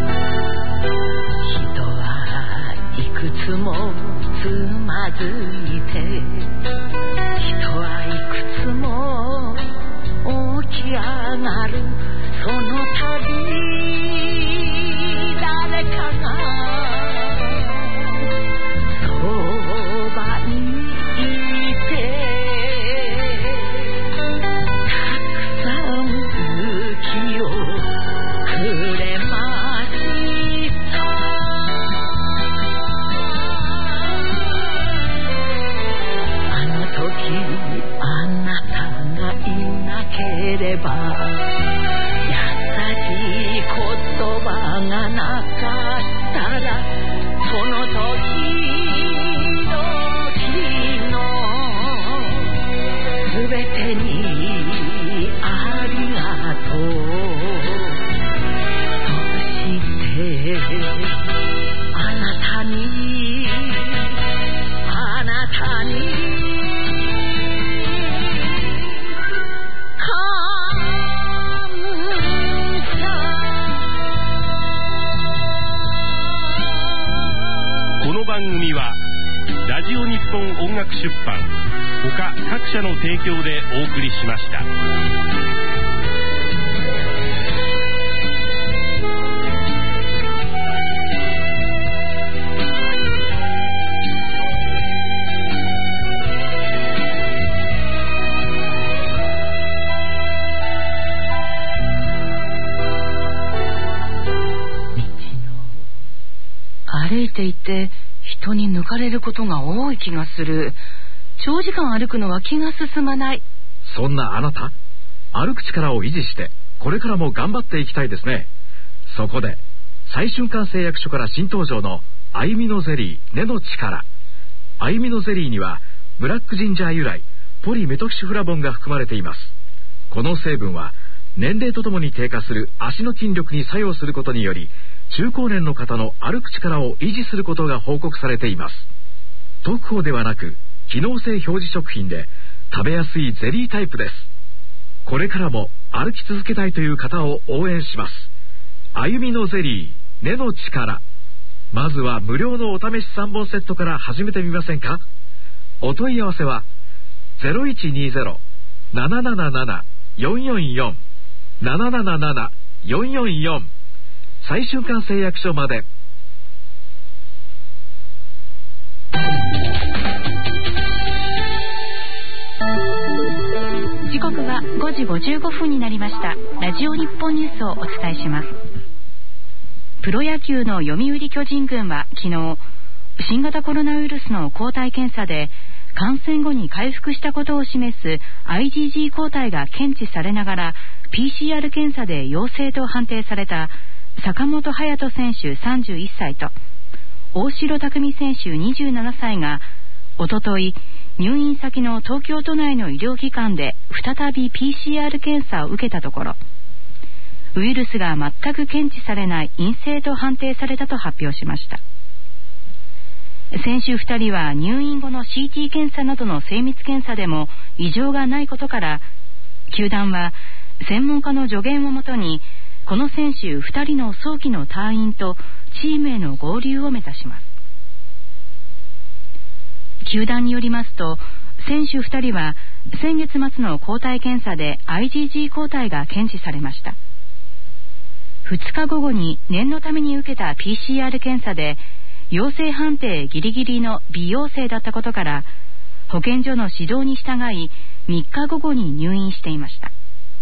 はいくつもつまずいて、人はいくつも起き上がる。その度誰かがそばにいて、たくさん勇気をくれました。あの時あなたがいなければ、優しい言葉がなかったら、その時々のすべてにありがとう。そしてあなたにあなたにこの番組はラジオ日本音楽出版他各社の提供でお送りしました。 歩いていて人に抜かれることが多い気がする。長時間歩くのは気が進まない。 そんなあなた、歩く力を維持してこれからも頑張っていきたいですね。そこで最瞬間製薬所から新登場の歩みのゼリー根の力。歩みのゼリーにはブラックジンジャー由来ポリメトキシフラボンが含まれています。この成分は年齢とともに低下する足の筋力に作用することにより、中高年の方の歩く力を維持することが報告されています。特報ではなく機能性表示食品で食べやすいゼリータイプです。これからも歩き続けたいという方を応援します。歩みのゼリー根の力。まずは無料のお試しさんぼんセットから始めてみませんか。お問い合わせは ゼロいちにゼロ ななななな よんよんよん ななななな よんよんよん最瞬間製薬所まで。 時刻はごじごじゅうごふんになりました。ラジオ日本ニュースをお伝えします。プロ野球の読売巨人軍は昨日、新型コロナウイルスの抗体検査で感染後に回復したことを示す アイジージー 抗体が検知されながら ピーシーアール 検査で陽性と判定された坂本勇人選手さんじゅういっさいと大城卓三選手にじゅうななさいがおととい入院先の東京都内の医療機関で再び ピーシーアール 検査を受けたところ、ウイルスが全く検知されない陰性と判定されたと発表しました。先週ふたりは入院後の シーティー 検査などの精密検査でも異常がないことから、球団は専門家の助言をもとにこの選手ふたりの早期の退院とチームへの合流を目指します。球団によりますと、選手ふたりは先月末の抗体検査で アイジージー 抗体が検知されました。ふつかごごに念のために受けた ピーシーアール 検査で陽性判定ギリギリの微陽性だったことから、保健所の指導に従いみっかごごに入院していました。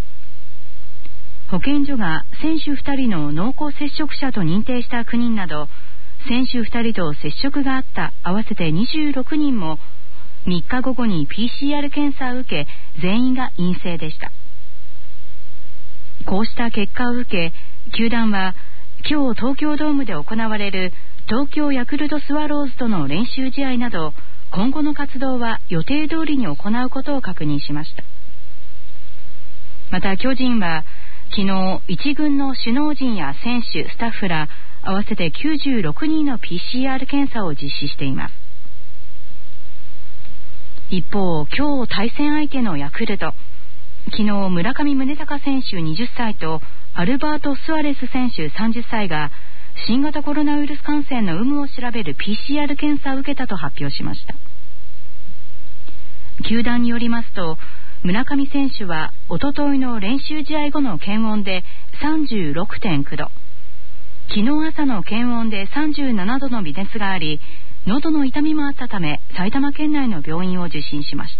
保健所が選手ふたりの濃厚接触者と認定したきゅうにんなど、選手ふたりと接触があった合わせてにじゅうろくにんもみっかごごに ピーシーアール 検査を受け、全員が陰性でした。こうした結果を受け、球団は今日東京ドームで行われる東京ヤクルトスワローズとの練習試合など、今後の活動は予定通りに行うことを確認しました。また巨人は昨日一軍の首脳陣や選手、スタッフら合わせてきゅうじゅうろくにんの ピーシーアール 検査を実施しています。一方、今日対戦相手のヤクルト、昨日村上宗隆選手にじゅっさいとアルバート・スアレス選手さんじゅっさいが新型コロナウイルス感染の有無を調べる ピーシーアール 検査を受けたと発表しました。球団によりますと、村上選手はおとといの練習試合後の検温で さんじゅうろくてんきゅうど、昨日朝の検温でさんじゅうななどの微熱があり、喉の痛みもあったため埼玉県内の病院を受診しました。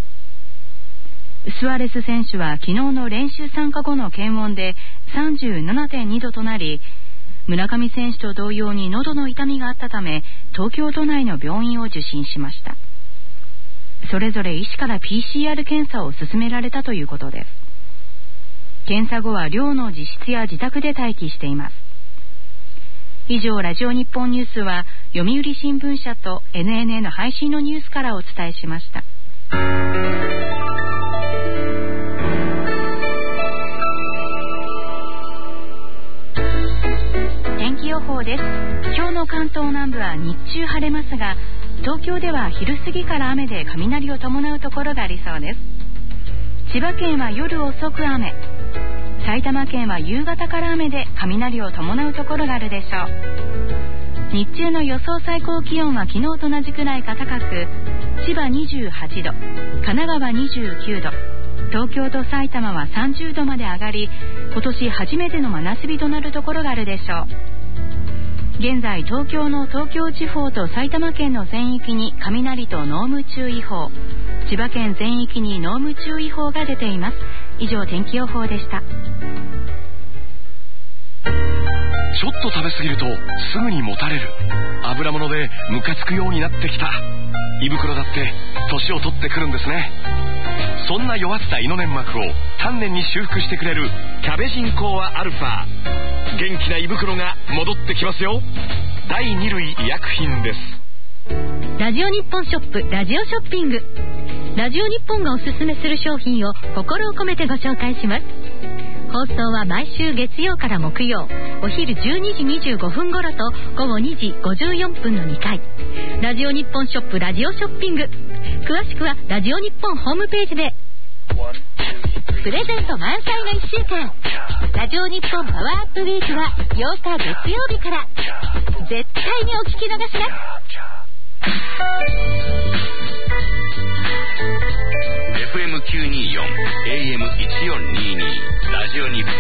スアレス選手は昨日の練習参加後の検温で さんじゅうななてんにどとなり、村上選手と同様に喉の痛みがあったため東京都内の病院を受診しました。それぞれ医師から ピーシーアール 検査を勧められたということです。検査後は寮の自室や自宅で待機しています。以上、ラジオ日本ニュースは読売新聞社と エヌエヌエヌ 配信のニュースからお伝えしました。天気予報です。今日の関東南部は日中晴れますが、東京では昼過ぎから雨で雷を伴うところがありそうです。千葉県は夜遅く雨、埼玉県は夕方から雨で雷を伴うところがあるでしょう。日中の予想最高気温は昨日と同じくらいか高く、千葉にじゅうはちど、神奈川にじゅうきゅうど、東京と埼玉はさんじゅうどまで上がり、今年初めての真夏日となるところがあるでしょう。現在東京の東京地方と埼玉県の全域に雷と濃霧注意報、千葉県全域に濃霧注意報が出ています。以上、天気予報でした。 ちょっと食べ過ぎるとすぐにもたれる、油物でムカつくようになってきた。胃袋だって年を取ってくるんですね。そんな弱った胃の粘膜を丹念に修復してくれるキャベジンコアアルファ、元気な胃袋が戻ってきますよ。だいに類医薬品です。 ラジオ日本ショップラジオショッピング、ラジオ日本がおすすめする商品を心を込めてご紹介します。放送は毎週月曜から木曜、お昼じゅうにじにじゅうごふん頃と午後にじごじゅうよんぷんのにかい。ラジオ日本ショップラジオショッピング、詳しくはラジオ日本ホームページで。プレゼント満載のいっしゅうかん、ラジオ日本パワーアップウィークはようか月曜日から。絶対にお聞き逃しなく。 エフエムきゅうにーよん エーエムいちよんにーにー ラジオ日本。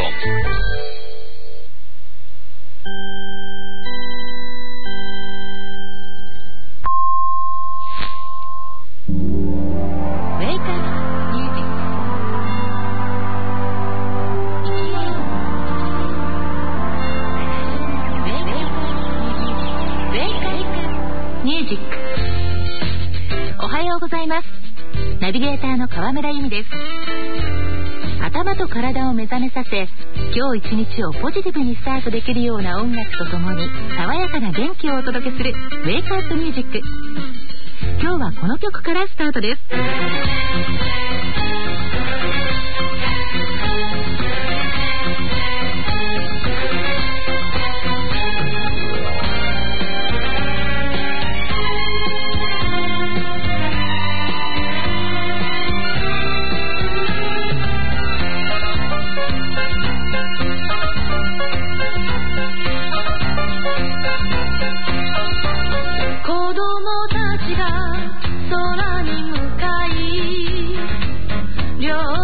おはようございます。ナビゲーターの河村由美です。頭と体を目覚めさせ、今日一日をポジティブにスタートできるような音楽とともに爽やかな元気をお届けするウェイクアップミュージック。今日はこの曲からスタートです。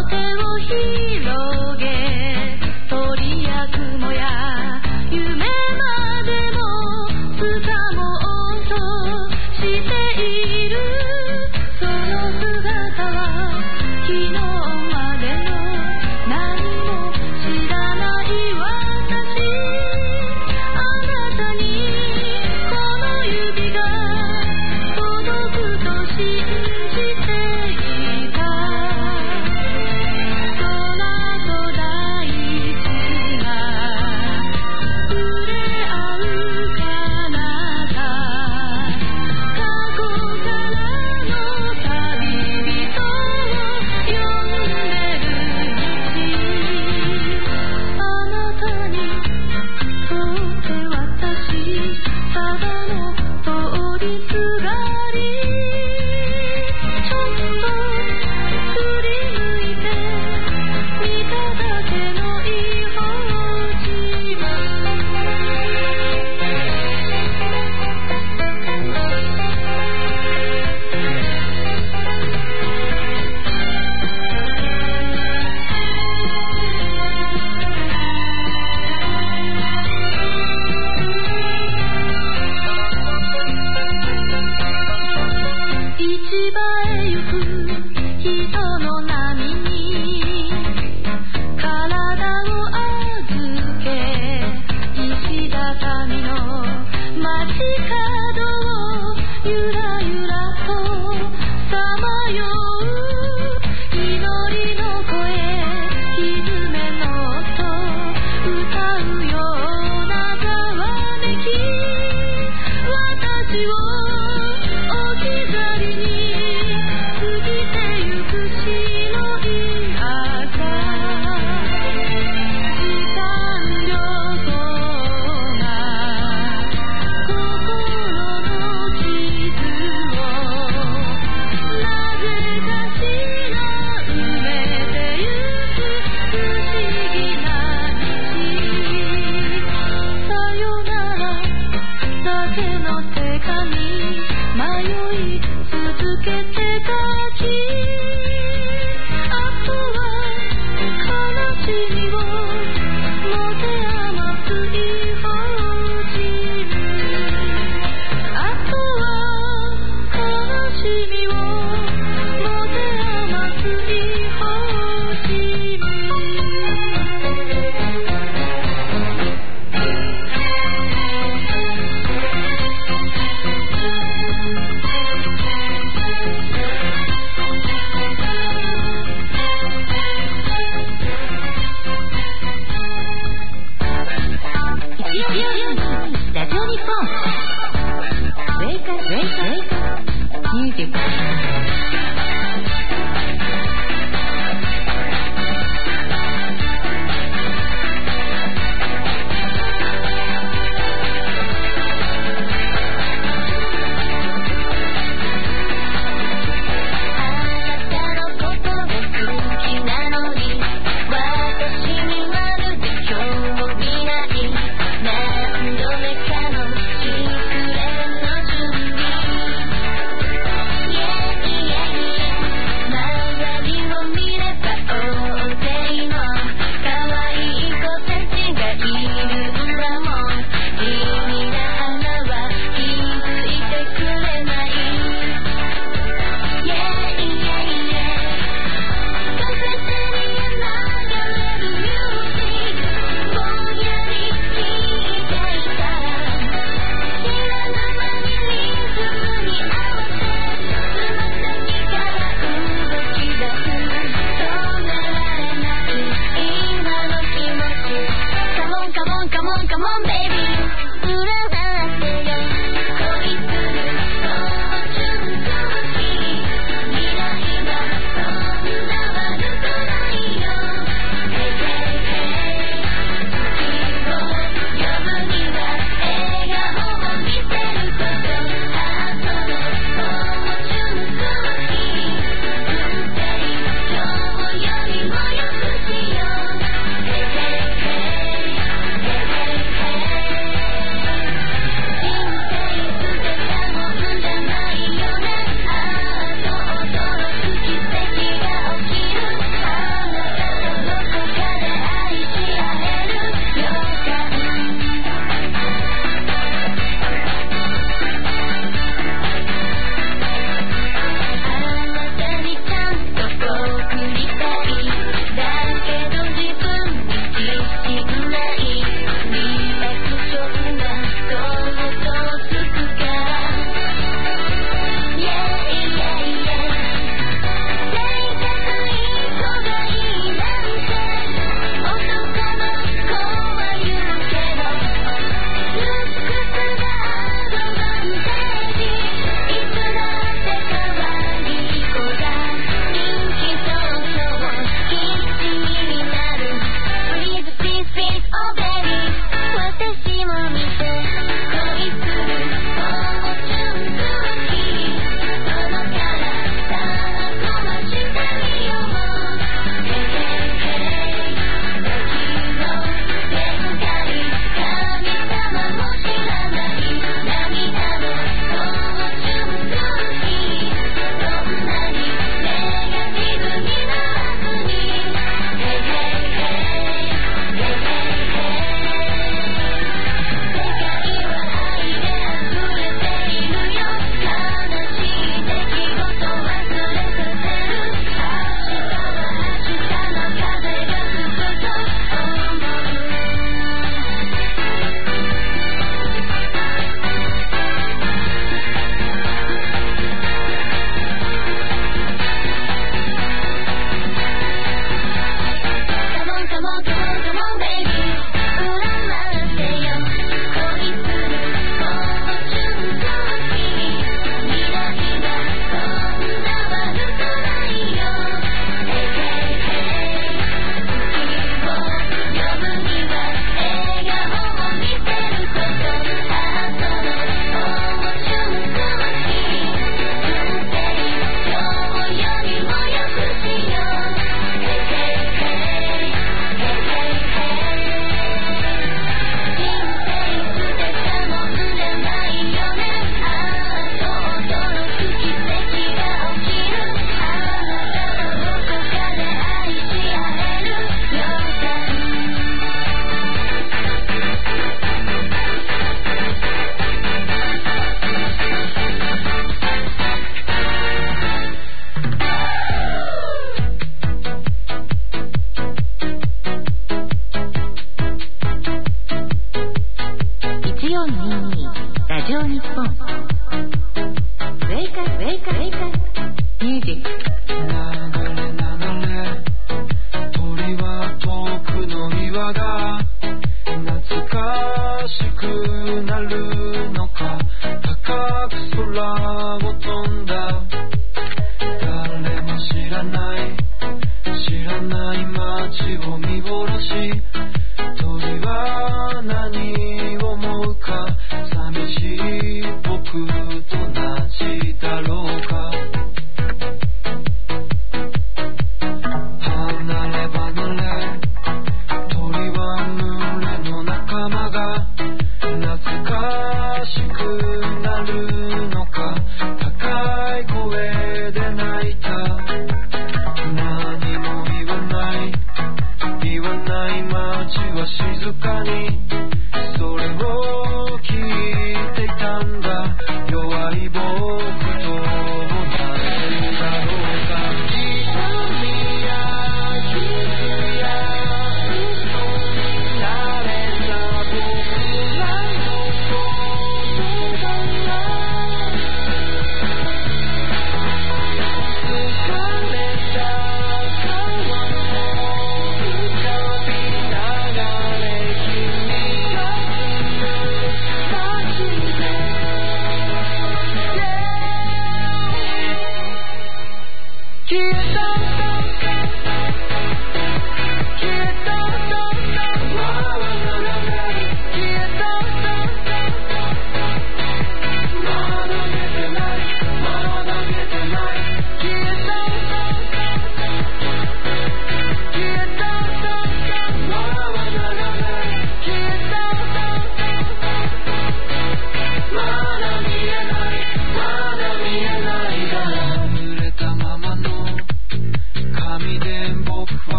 「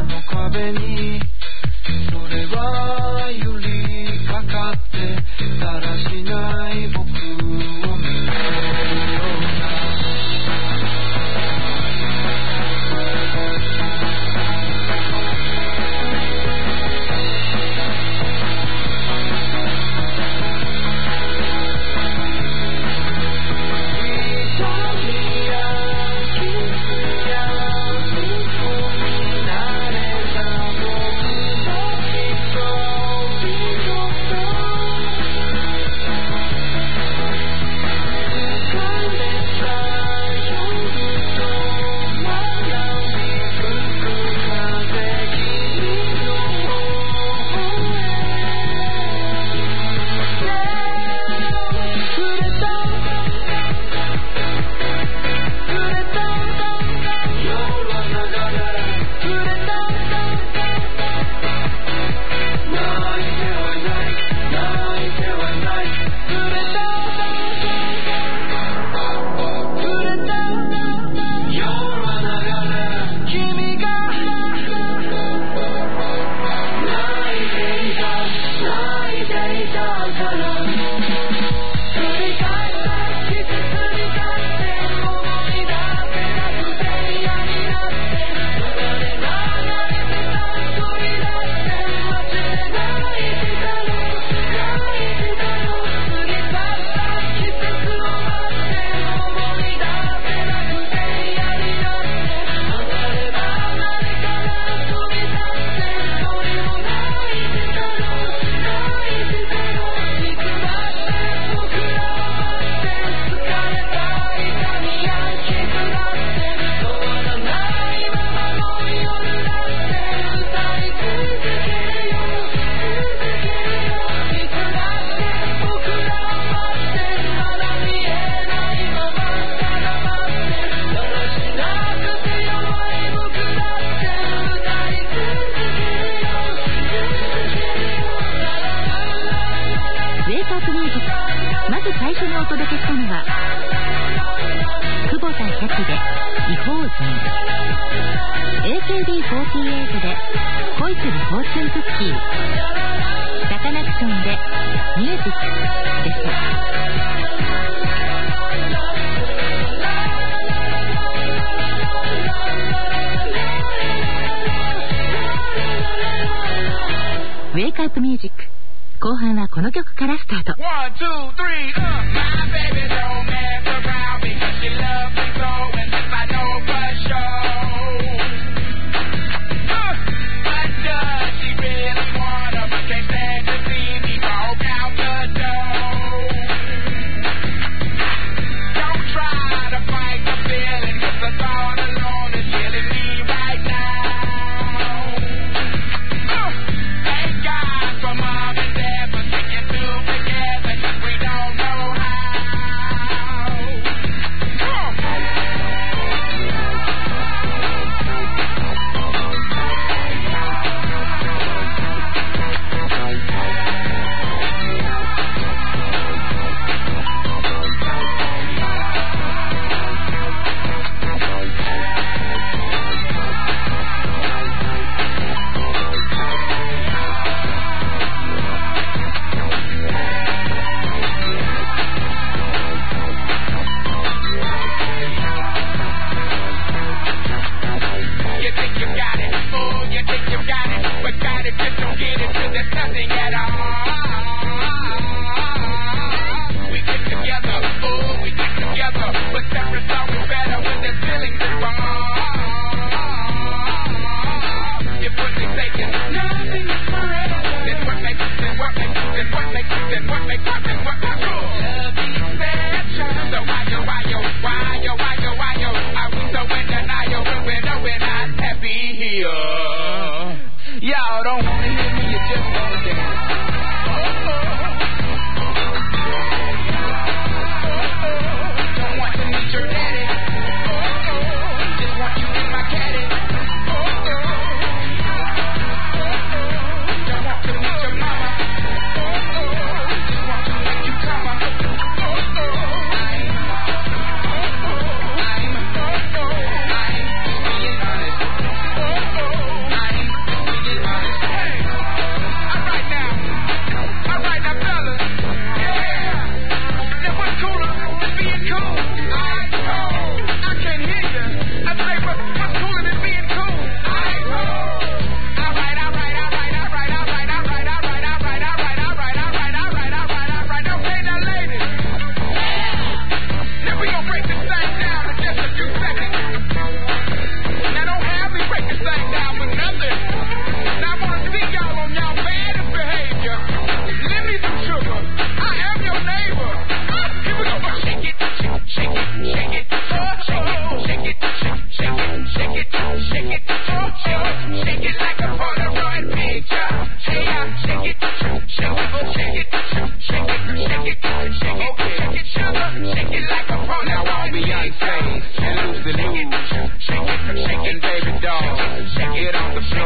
の壁にそれは寄りかかってだらしない僕を見るような後半はこの曲からスタート。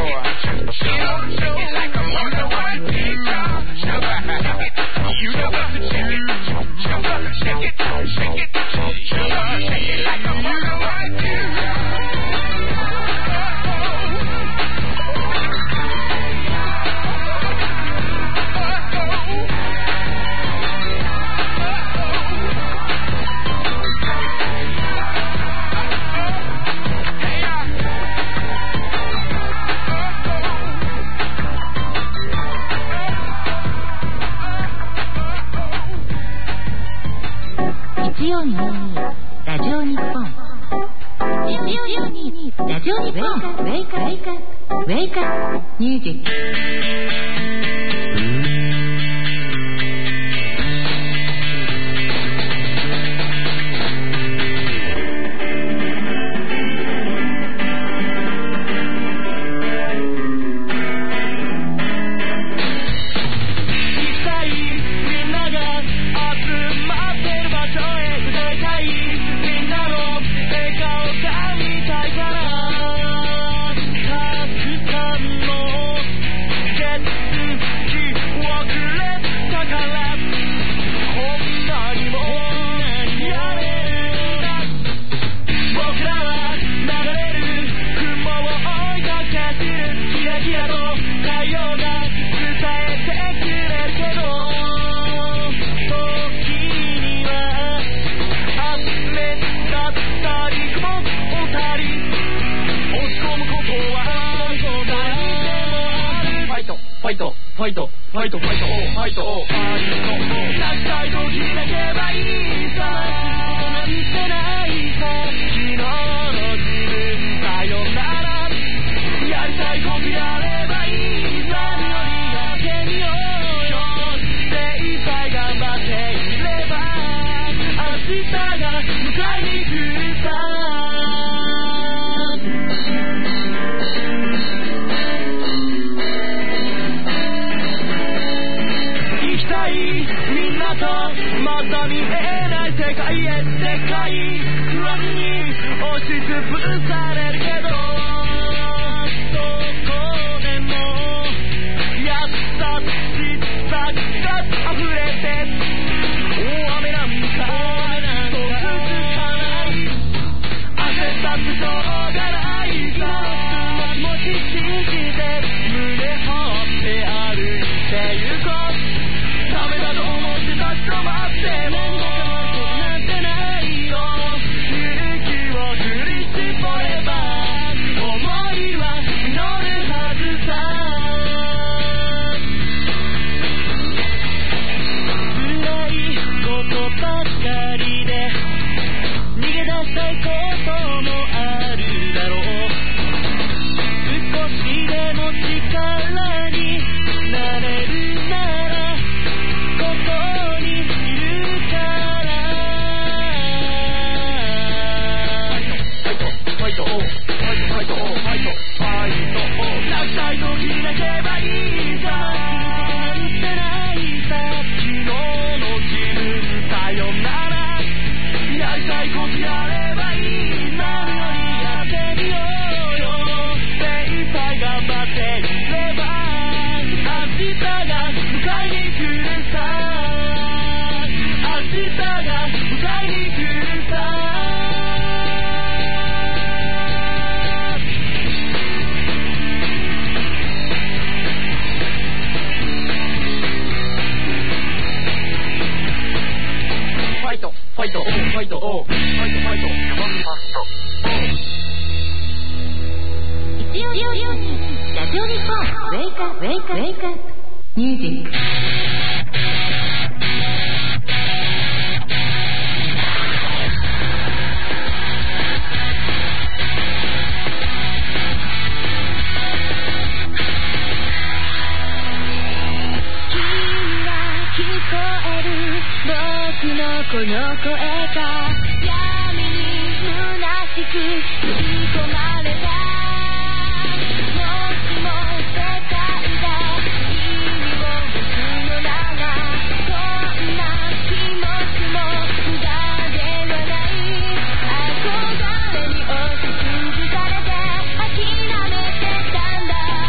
「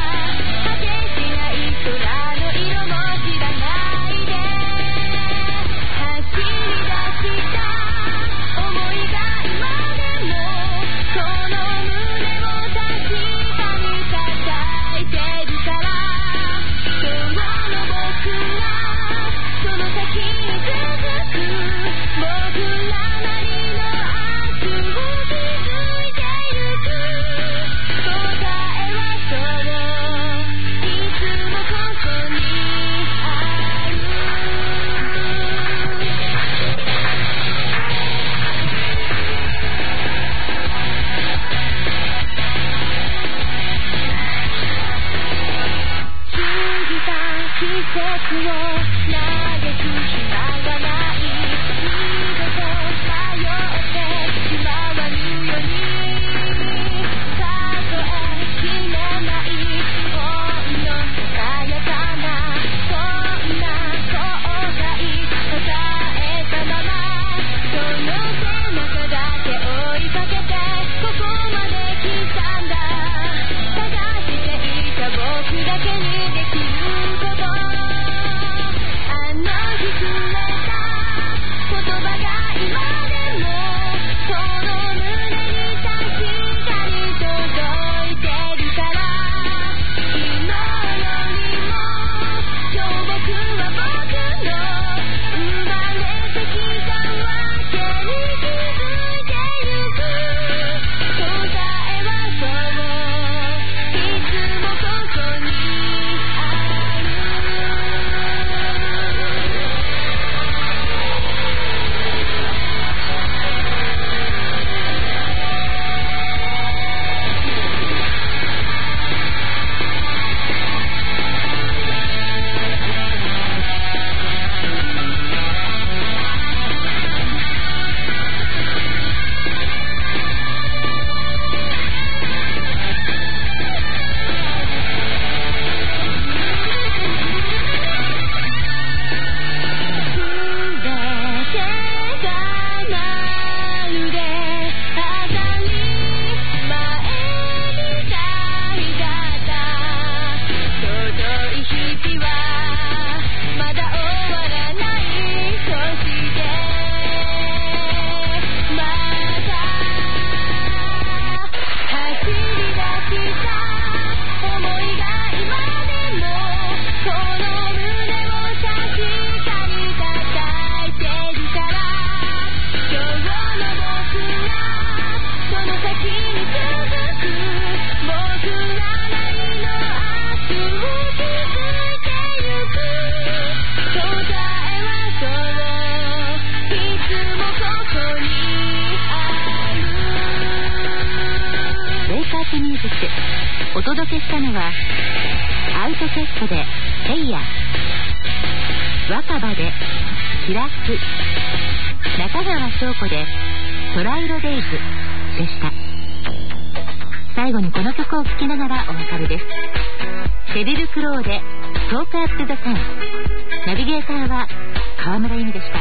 お届けしたのはアウトキャストでヘイヤー、若葉でキラス、中川翔子でトライロデイズでした。最後にこの曲を聴きながらお別れです。シェリル・クローでトークアップ・ザ・サン。ナビゲーターは川村由美でした。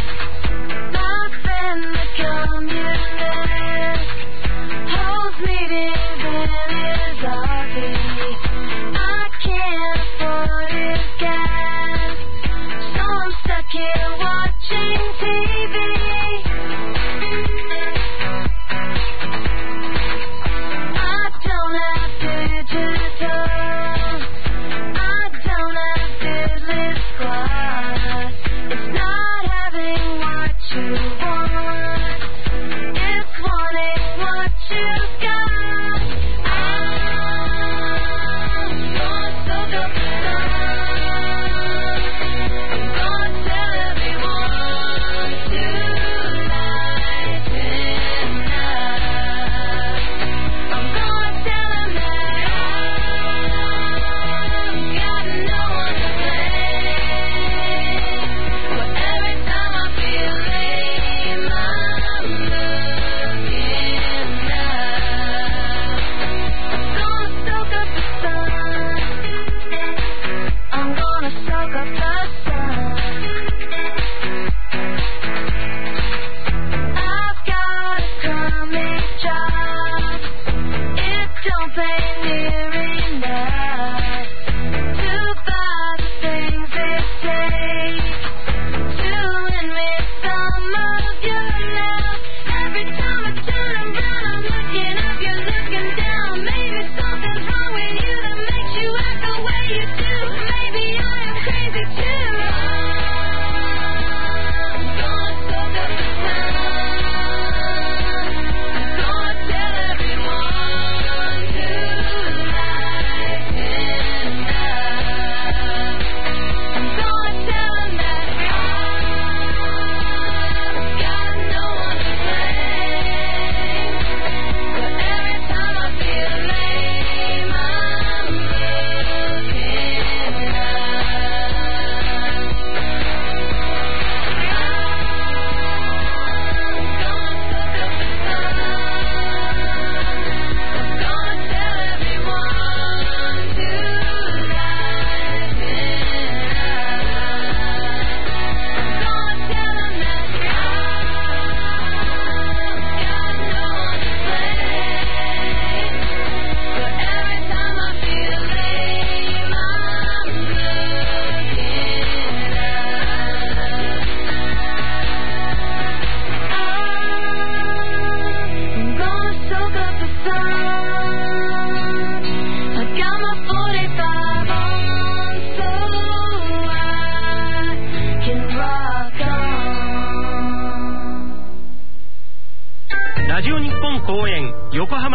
Don't tell everyone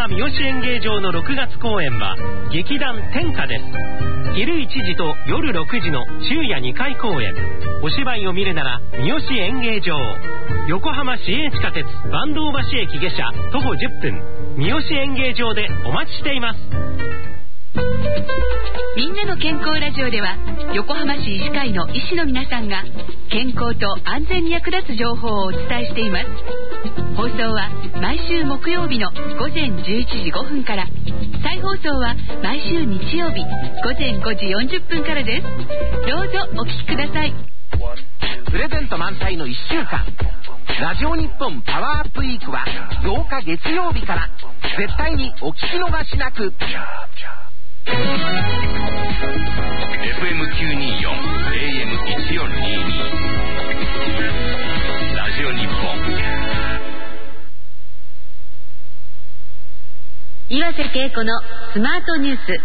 浜三好演芸場のろくがつ公演は劇団天下です。昼いちじと夜ろくじの昼夜にかい公演。お芝居を見るなら三好演芸場。横浜市営地下鉄坂東橋駅下車徒歩じゅっぷん、三好演芸場でお待ちしています。 みんなの健康ラジオでは横浜市医師会の医師の皆さんが健康と安全に役立つ情報をお伝えしています。放送は毎週木曜日の午前じゅういちじごふんから、再放送は毎週日曜日午前ごじよんじゅっぷんからです。どうぞお聞きください。 プレゼント満載のいっしゅうかん、ラジオ日本パワーアップウィークはようか月曜日から。絶対にお聞き逃しなく。 エフエムきゅうにーよん エーエムいちよんにーにー ラジオ日本。 岩瀬恵子のスマートニュース。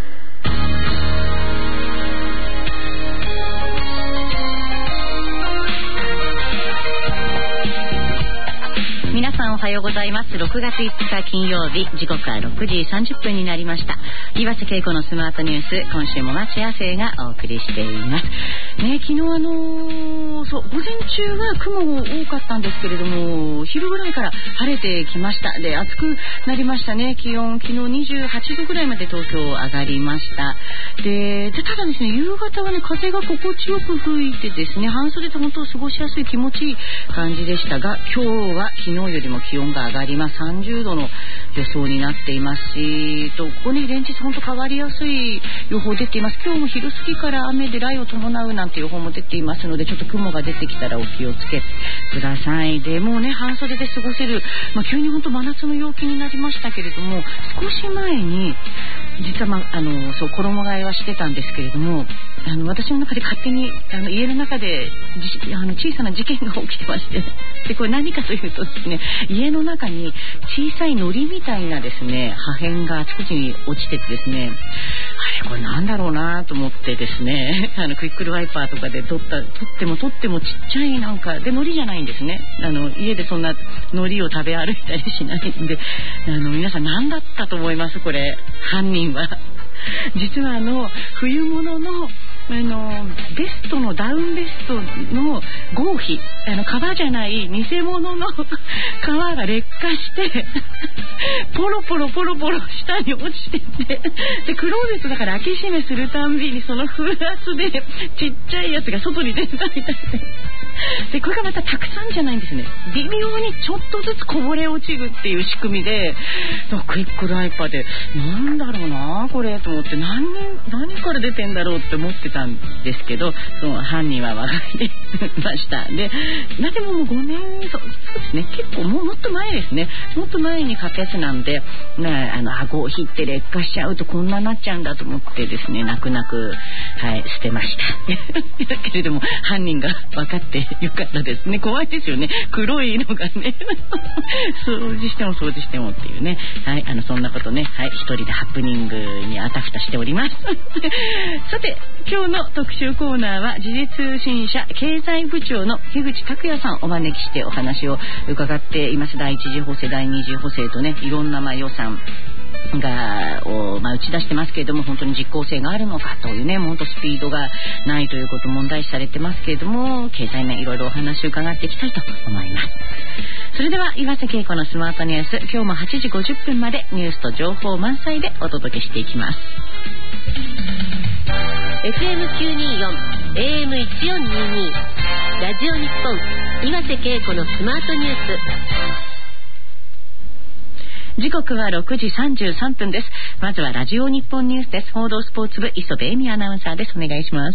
皆さんおはようございます。ろくがついつか金曜日、時刻はろくじさんじゅっぷんになりました。岩瀬恵子のスマートニュース、今週も町亜生がお送りしていますね。昨日あのー、そう午前中は雲が多かったんですけれども、昼ぐらいから晴れてきました。で、暑くなりましたね。気温昨日にじゅうはちどぐらいまで東京上がりました。で、でただですね、夕方はね、風が心地よく吹いてですね、半袖で本当過ごしやすい気持ちいい感じでしたが、今日は昨日よりも気温が上がります。さんじゅうどの予想になっていますし、とここに連日本当変わりやすい予報出ています。今日も昼過ぎから雨で雷雨を伴うなんて予報も出ていますので、ちょっと雲が出てきたらお気をつけください。でもうね、半袖で過ごせる、まあ、急に本当真夏の陽気になりましたけれども、少し前に実は、まあ、あのそう衣替えはしてたんですけれども、あの私の中で勝手にあの家の中でじあの小さな事件が起きてまして、でこれ何かというとですね、家の中に小さい糊みたいなですね破片があちこちに落ちててですね、あれこれなんだろうなと思ってですね、あのクイックルワイパーとかで取った取っても取ってもちっちゃいなんかで、糊じゃないんですね。あの家でそんな糊を食べ歩いたりしないんで、あの皆さん何だったと思います？これ犯人は実はあの冬物のあのベストのダウンベストの合皮、あの革じゃない偽物の革が劣化してポロポロポロポロ下に落ちてて、でクローゼットだから開け閉めするたんびにその風圧でちっちゃいやつが外に出たみたいで、でこれがまたたくさんじゃないんですね。微妙にちょっとずつこぼれ落ちるっていう仕組みで、クイックルワイパーでなんだろうなこれと思って、何何から出てんだろうって思ってたんですけど、その犯人は分かってました。で、なでももうごねん、そう、そうですね、結構もうもっと前ですね、もっと前に買ったやつなんで、ね、あのあ合皮って劣化しちゃうとこんなになっちゃうんだと思ってですね、泣く泣くはい捨てましただけれども犯人が分かってよかったですね。怖いですよね、黒いのがね掃除しても掃除してもっていうね、はい、あのそんなことね、はい、一人でハプニングにあたふたしておりますさて今日の特集コーナーは時事通信社経済部長の樋口拓也さんをお招きしてお話を伺っています。第一次補正第二次補正とね、いろんなまあ予算がを、まあ、打ち出してますけれども、本当に実効性があるのかというね、本当スピードがないということ問題視されてますけれども、経済面いろいろお話を伺っていきたいと思います。それでは岩瀬恵子のスマートニュース、今日もはちじごじゅっぷんまでニュースと情報満載でお届けしていきます。 エフエムきゅうにーよん エーエムいちよんにーにー ラジオ日本岩瀬恵子のスマートニュース、時刻はろくじさんじゅうさんぷんです。まずはラジオ日本ニュースです。報道スポーツ部磯部恵美アナウンサーです。お願いします。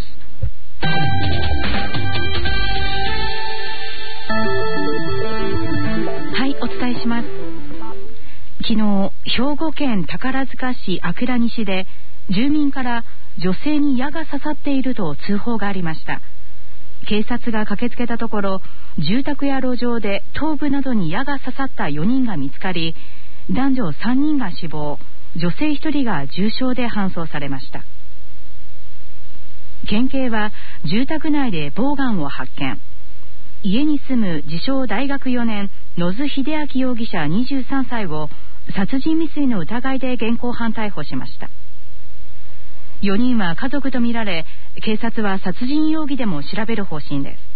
はい、お伝えします。昨日、兵庫県宝塚市阿倉西で住民から女性に矢が刺さっていると通報がありました。警察が駆けつけたところ、住宅や路上で頭部などに矢が刺さったよにんが見つかり、男女さんにんが死亡、女性ひとりが重傷で搬送されました。県警は住宅内でボウガンを発見。家に住む自称大学よねん野津秀明容疑者にじゅうさんさいを殺人未遂の疑いで現行犯逮捕しました。よにんは家族とみられ、警察は殺人容疑でも調べる方針です。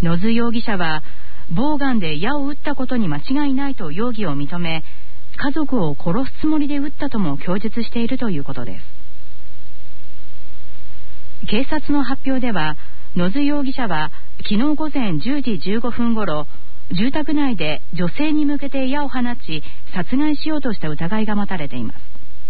野津容疑者はボウガンで矢を撃ったことに間違いないと容疑を認め、家族を殺すつもりで撃ったとも供述しているということです。警察の発表では、野津容疑者は昨日午前じゅうじじゅうごふんごろ、住宅内で女性に向けて矢を放ち殺害しようとした疑いが持たれています。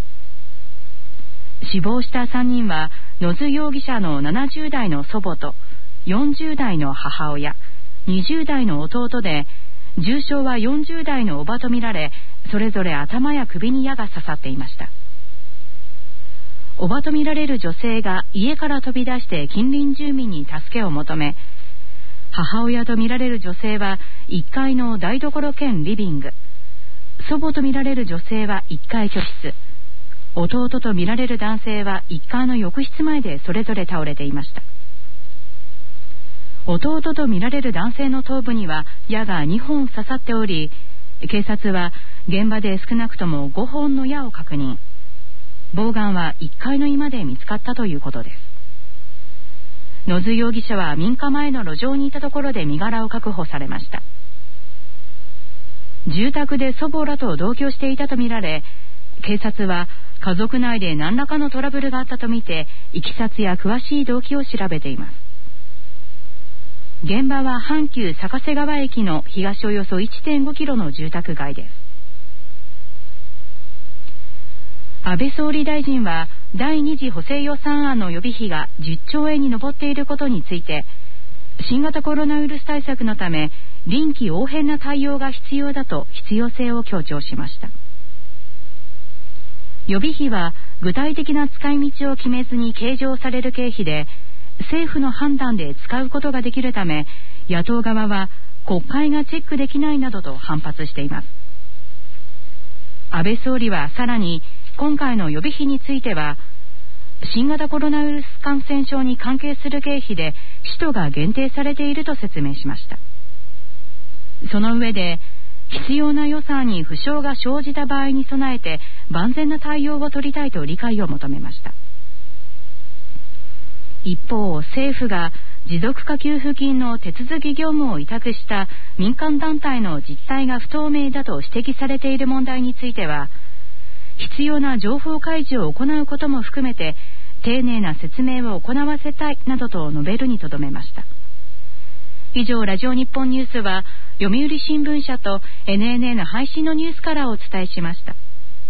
死亡したさんにんは野津容疑者のななじゅうだいの祖母とよんじゅうだいの母親、にじゅうだいの弟で、重傷はよんじゅうだいの叔母とみられ、それぞれ頭や首に矢が刺さっていました。叔母とみられる女性が家から飛び出して近隣住民に助けを求め、母親とみられる女性はいっかいの台所兼リビング、祖母とみられる女性はいっかい居室、弟とみられる男性はいっかいの浴室前でそれぞれ倒れていました。弟とみられる男性の頭部には矢がにほん刺さっており、警察は現場で少なくともごほんの矢を確認。ボウガンはいっかいの居間で見つかったということです。野津容疑者は民家前の路上にいたところで身柄を確保されました。住宅で祖母らと同居していたとみられ、警察は家族内で何らかのトラブルがあったとみて、いきさつや詳しい動機を調べています。現場は阪急坂瀬川駅の東およそ いってんごキロの住宅街です。安倍総理大臣は第二次補正予算案の予備費がじゅっちょうえんに上っていることについて、新型コロナウイルス対策のため臨機応変な対応が必要だと必要性を強調しました。予備費は具体的な使い道を決めずに計上される経費で、政府の判断で使うことができるため、野党側は国会がチェックできないなどと反発しています。安倍総理はさらに、今回の予備費については、新型コロナウイルス感染症に関係する経費で使途が限定されていると説明しました。その上で、必要な予算に不詳が生じた場合に備えて万全な対応を取りたいと理解を求めました。一方、政府が持続化給付金の手続き業務を委託した民間団体の実態が不透明だと指摘されている問題については、必要な情報開示を行うことも含めて丁寧な説明を行わせたいなどと述べるにとどめました。以上、ラジオ日本ニュースは読売新聞社と エヌエヌエヌ 配信のニュースからお伝えしました。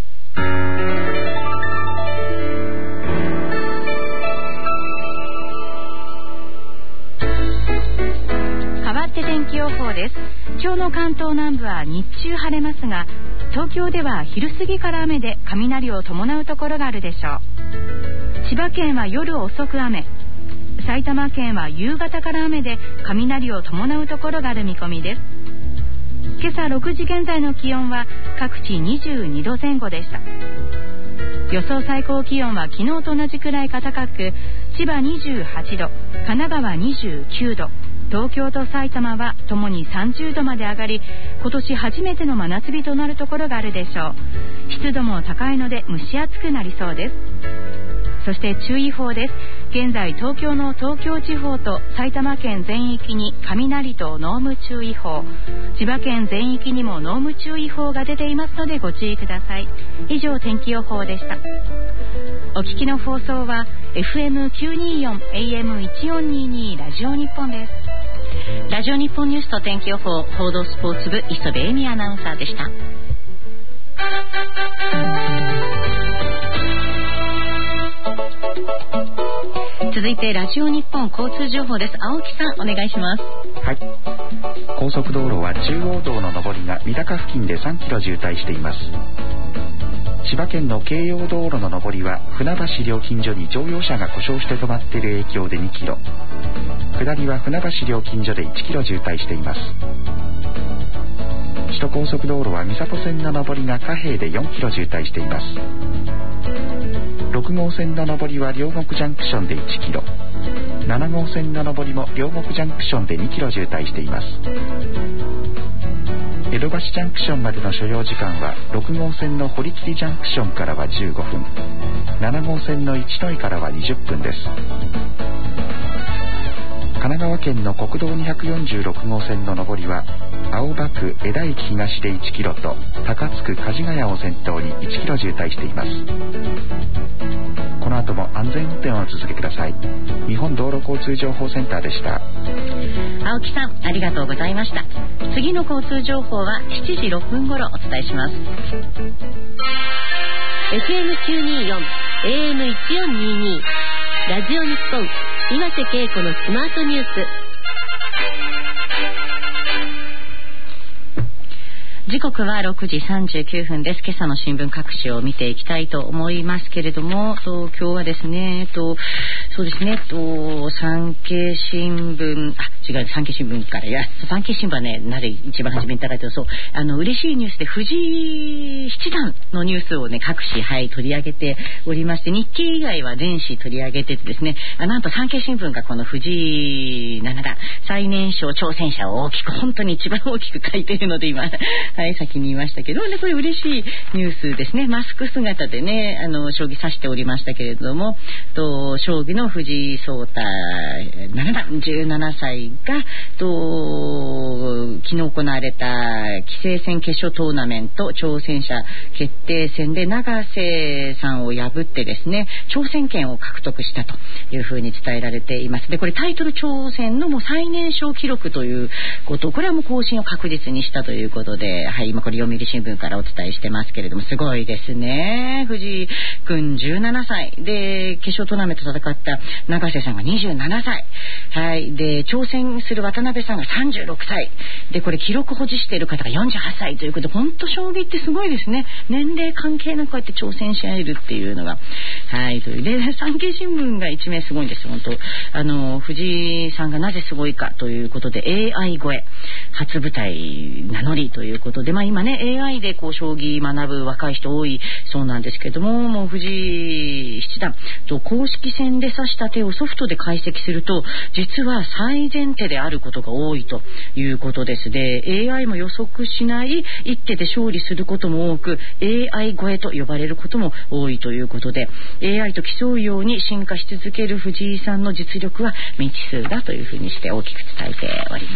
変わって天気予報です。今日の関東南部は日中晴れますが、東京では昼過ぎから雨で雷を伴うところがあるでしょう。千葉県は夜遅く雨、埼玉県は夕方から雨で雷を伴うところがある見込みです。今朝ろくじ現在の気温は各地にじゅうにどぜん後でした。予想最高気温は昨日と同じくらいか高く、千葉にじゅうはちど、神奈川にじゅうきゅうど、東京と埼玉はともにさんじゅうどまで上がり、今年初めての真夏日となるところがあるでしょう。湿度も高いので蒸し暑くなりそうです。そして注意報です。現在東京の東京地方と埼玉県全域に雷と濃霧注意報、千葉県全域にも濃霧注意報が出ていますのでご注意ください。以上、天気予報でした。お聞きの放送は エフエムきゅうにーよん エーエムいちよんにーにー ラジオ日本です。 ラジオ日本ニュースと天気予報、報道スポーツ部磯部恵美アナウンサーでした。続いてラジオ日本交通情報です。青木さん、お願いします。 はい、高速道路は中央道の上りが三鷹付近でさんキロ渋滞しています。千葉県の京葉道路の上りは船橋料金所に乗用車が故障して止まっている影響でにキロ、下りは船橋料金所でいちキロ渋滞しています。首都高速道路は三郷線の上りが貨幣でよんキロ渋滞しています。 ろく号線の上りは両国ジャンクションでいちキロ、なな号線の上りも両国ジャンクションでにキロ渋滞しています。江戸橋ジャンクションまでの所要時間はろく号線の堀切ジャンクションからはじゅうごふん、なな号線の一ノ井からはにじゅっぷんです。神奈川県の国道にひゃくよんじゅうろく号線の上りは青葉区江田駅東でいちキロと高津区梶ヶ谷を先頭にいちキロ渋滞しています。この後も安全運転を続けください。日本道路交通情報センターでした。 青木さん、ありがとうございました。次の交通情報はしちじろっぷん頃お伝えします。 エフエムきゅうにーよん エーエムいちよんにーにー ラジオ日本岩瀬恵子のスマートニュース。 時刻はろくじさんじゅうきゅうふんです。今朝の新聞各紙を見ていきたいと思いますけれども、と今日はですね、とそうですね、と産経新聞、あ、違う、産経新聞から、いや、産経新聞はね、なぜ一番初めにいただいたと、そう、あの嬉しいニュースで藤井七段のニュースをね、各紙はい取り上げておりまして、日経以外は全紙取り上げててですね、あ、なんと産経新聞がこの藤井七段最年少挑戦者を大きく、本当に一番大きく書いているので今。はい、先に言いましたけど、ね、これ嬉しいニュースですね。マスク姿でね、あの将棋指しておりましたけれども、と将棋の藤井聡太七段じゅうななさいがと昨日行われた棋聖戦決勝トーナメント挑戦者決定戦で永瀬さんを破ってですね、挑戦権を獲得したというふうに伝えられています。で、これタイトル挑戦のもう最年少記録ということ、これはもう更新を確実にしたということで、はい、今これ読売新聞からお伝えしてますけれども、すごいですね。藤井君じゅうななさいで決勝トーナメント戦った永瀬さんがにじゅうななさい、はい、で挑戦する渡辺さんがさんじゅうろくさいで、これ記録保持している方がよんじゅうはっさいということで、本当将棋ってすごいですね。年齢関係なくこうやって挑戦し合えるっていうのが、はい、というで産経新聞が一面すごいんですよ。本当あの藤井さんがなぜすごいかということで、 エーアイ 超え初舞台名乗りということで、まあ今ね エーアイ でこう将棋学ぶ若い人多いそうなんですけども、もう藤井七段と公式戦で指した手をソフトで解析すると、実は最善手であることが多いということです。で エーアイ も予測しない一手で勝利することも多く、 エーアイ 超えと呼ばれることも多いということで、 エーアイ と競うように進化し続ける藤井さんの実力は未知数だというふうにして大きく伝えております。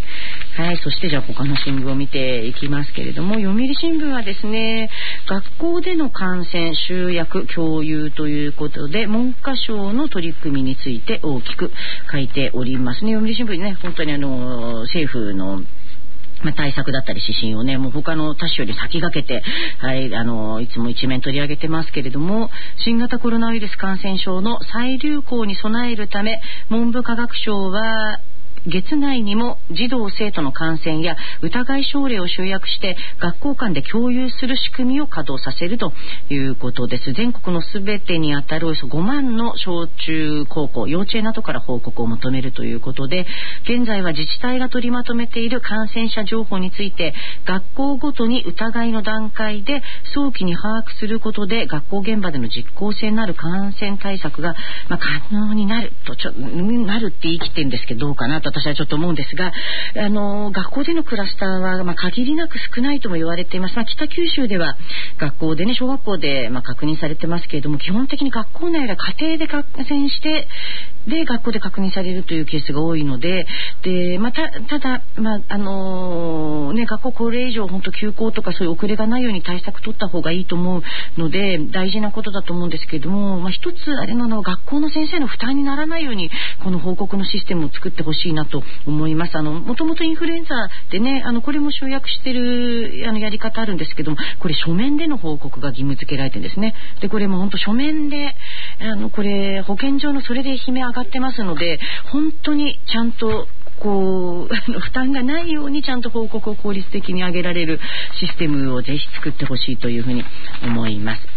はい、そしてじゃあ他の新聞を見ていきますけれども、読売新聞はですね、学校での感染集約共有ということで文科省の取り組みについて大きく書いておりますね。読売新聞にね、本当にあの政府のまあ、対策だったり指針をね、もう他の他種より先駆けて、はい、あのいつも一面取り上げてますけれども、新型コロナウイルス感染症の再流行に備えるため、文部科学省は月内にも児童生徒の感染や疑い症例を集約して学校間で共有する仕組みを稼働させるということです。全国のすべてにあたるおよそごまんの小中高校、幼稚園などから報告を求めるということで、現在は自治体が取りまとめている感染者情報について学校ごとに疑いの段階で早期に把握することで、学校現場での実効性のある感染対策が、まあ、可能になるとちょなるって言い切ってるんですけど、どうかなと私はちょっと思うんですが、あの学校でのクラスターは、まあ、限りなく少ないとも言われています。まあ、北九州では学校でね、小学校で、まあ、確認されてますけれども、基本的に学校内や家庭で感染してで学校で確認されるというケースが多いので、で、まあ、た, ただ、まああのーね、学校これ以上本当休校とかそういう遅れがないように対策取った方がいいと思うので大事なことだと思うんですけれども、まあ、一つあれなのは学校の先生の負担にならないようにこの報告のシステムを作ってほしいなと思います。あのもともとインフルエンザでね、あのこれも集約してるあのやり方あるんですけども、これ書面での報告が義務付けられてるんですね。でこれも本当書面であのこれ保健所のそれで悲鳴上がってますので、本当にちゃんとこう負担がないようにちゃんと報告を効率的に上げられるシステムをぜひ作ってほしいというふうに思います。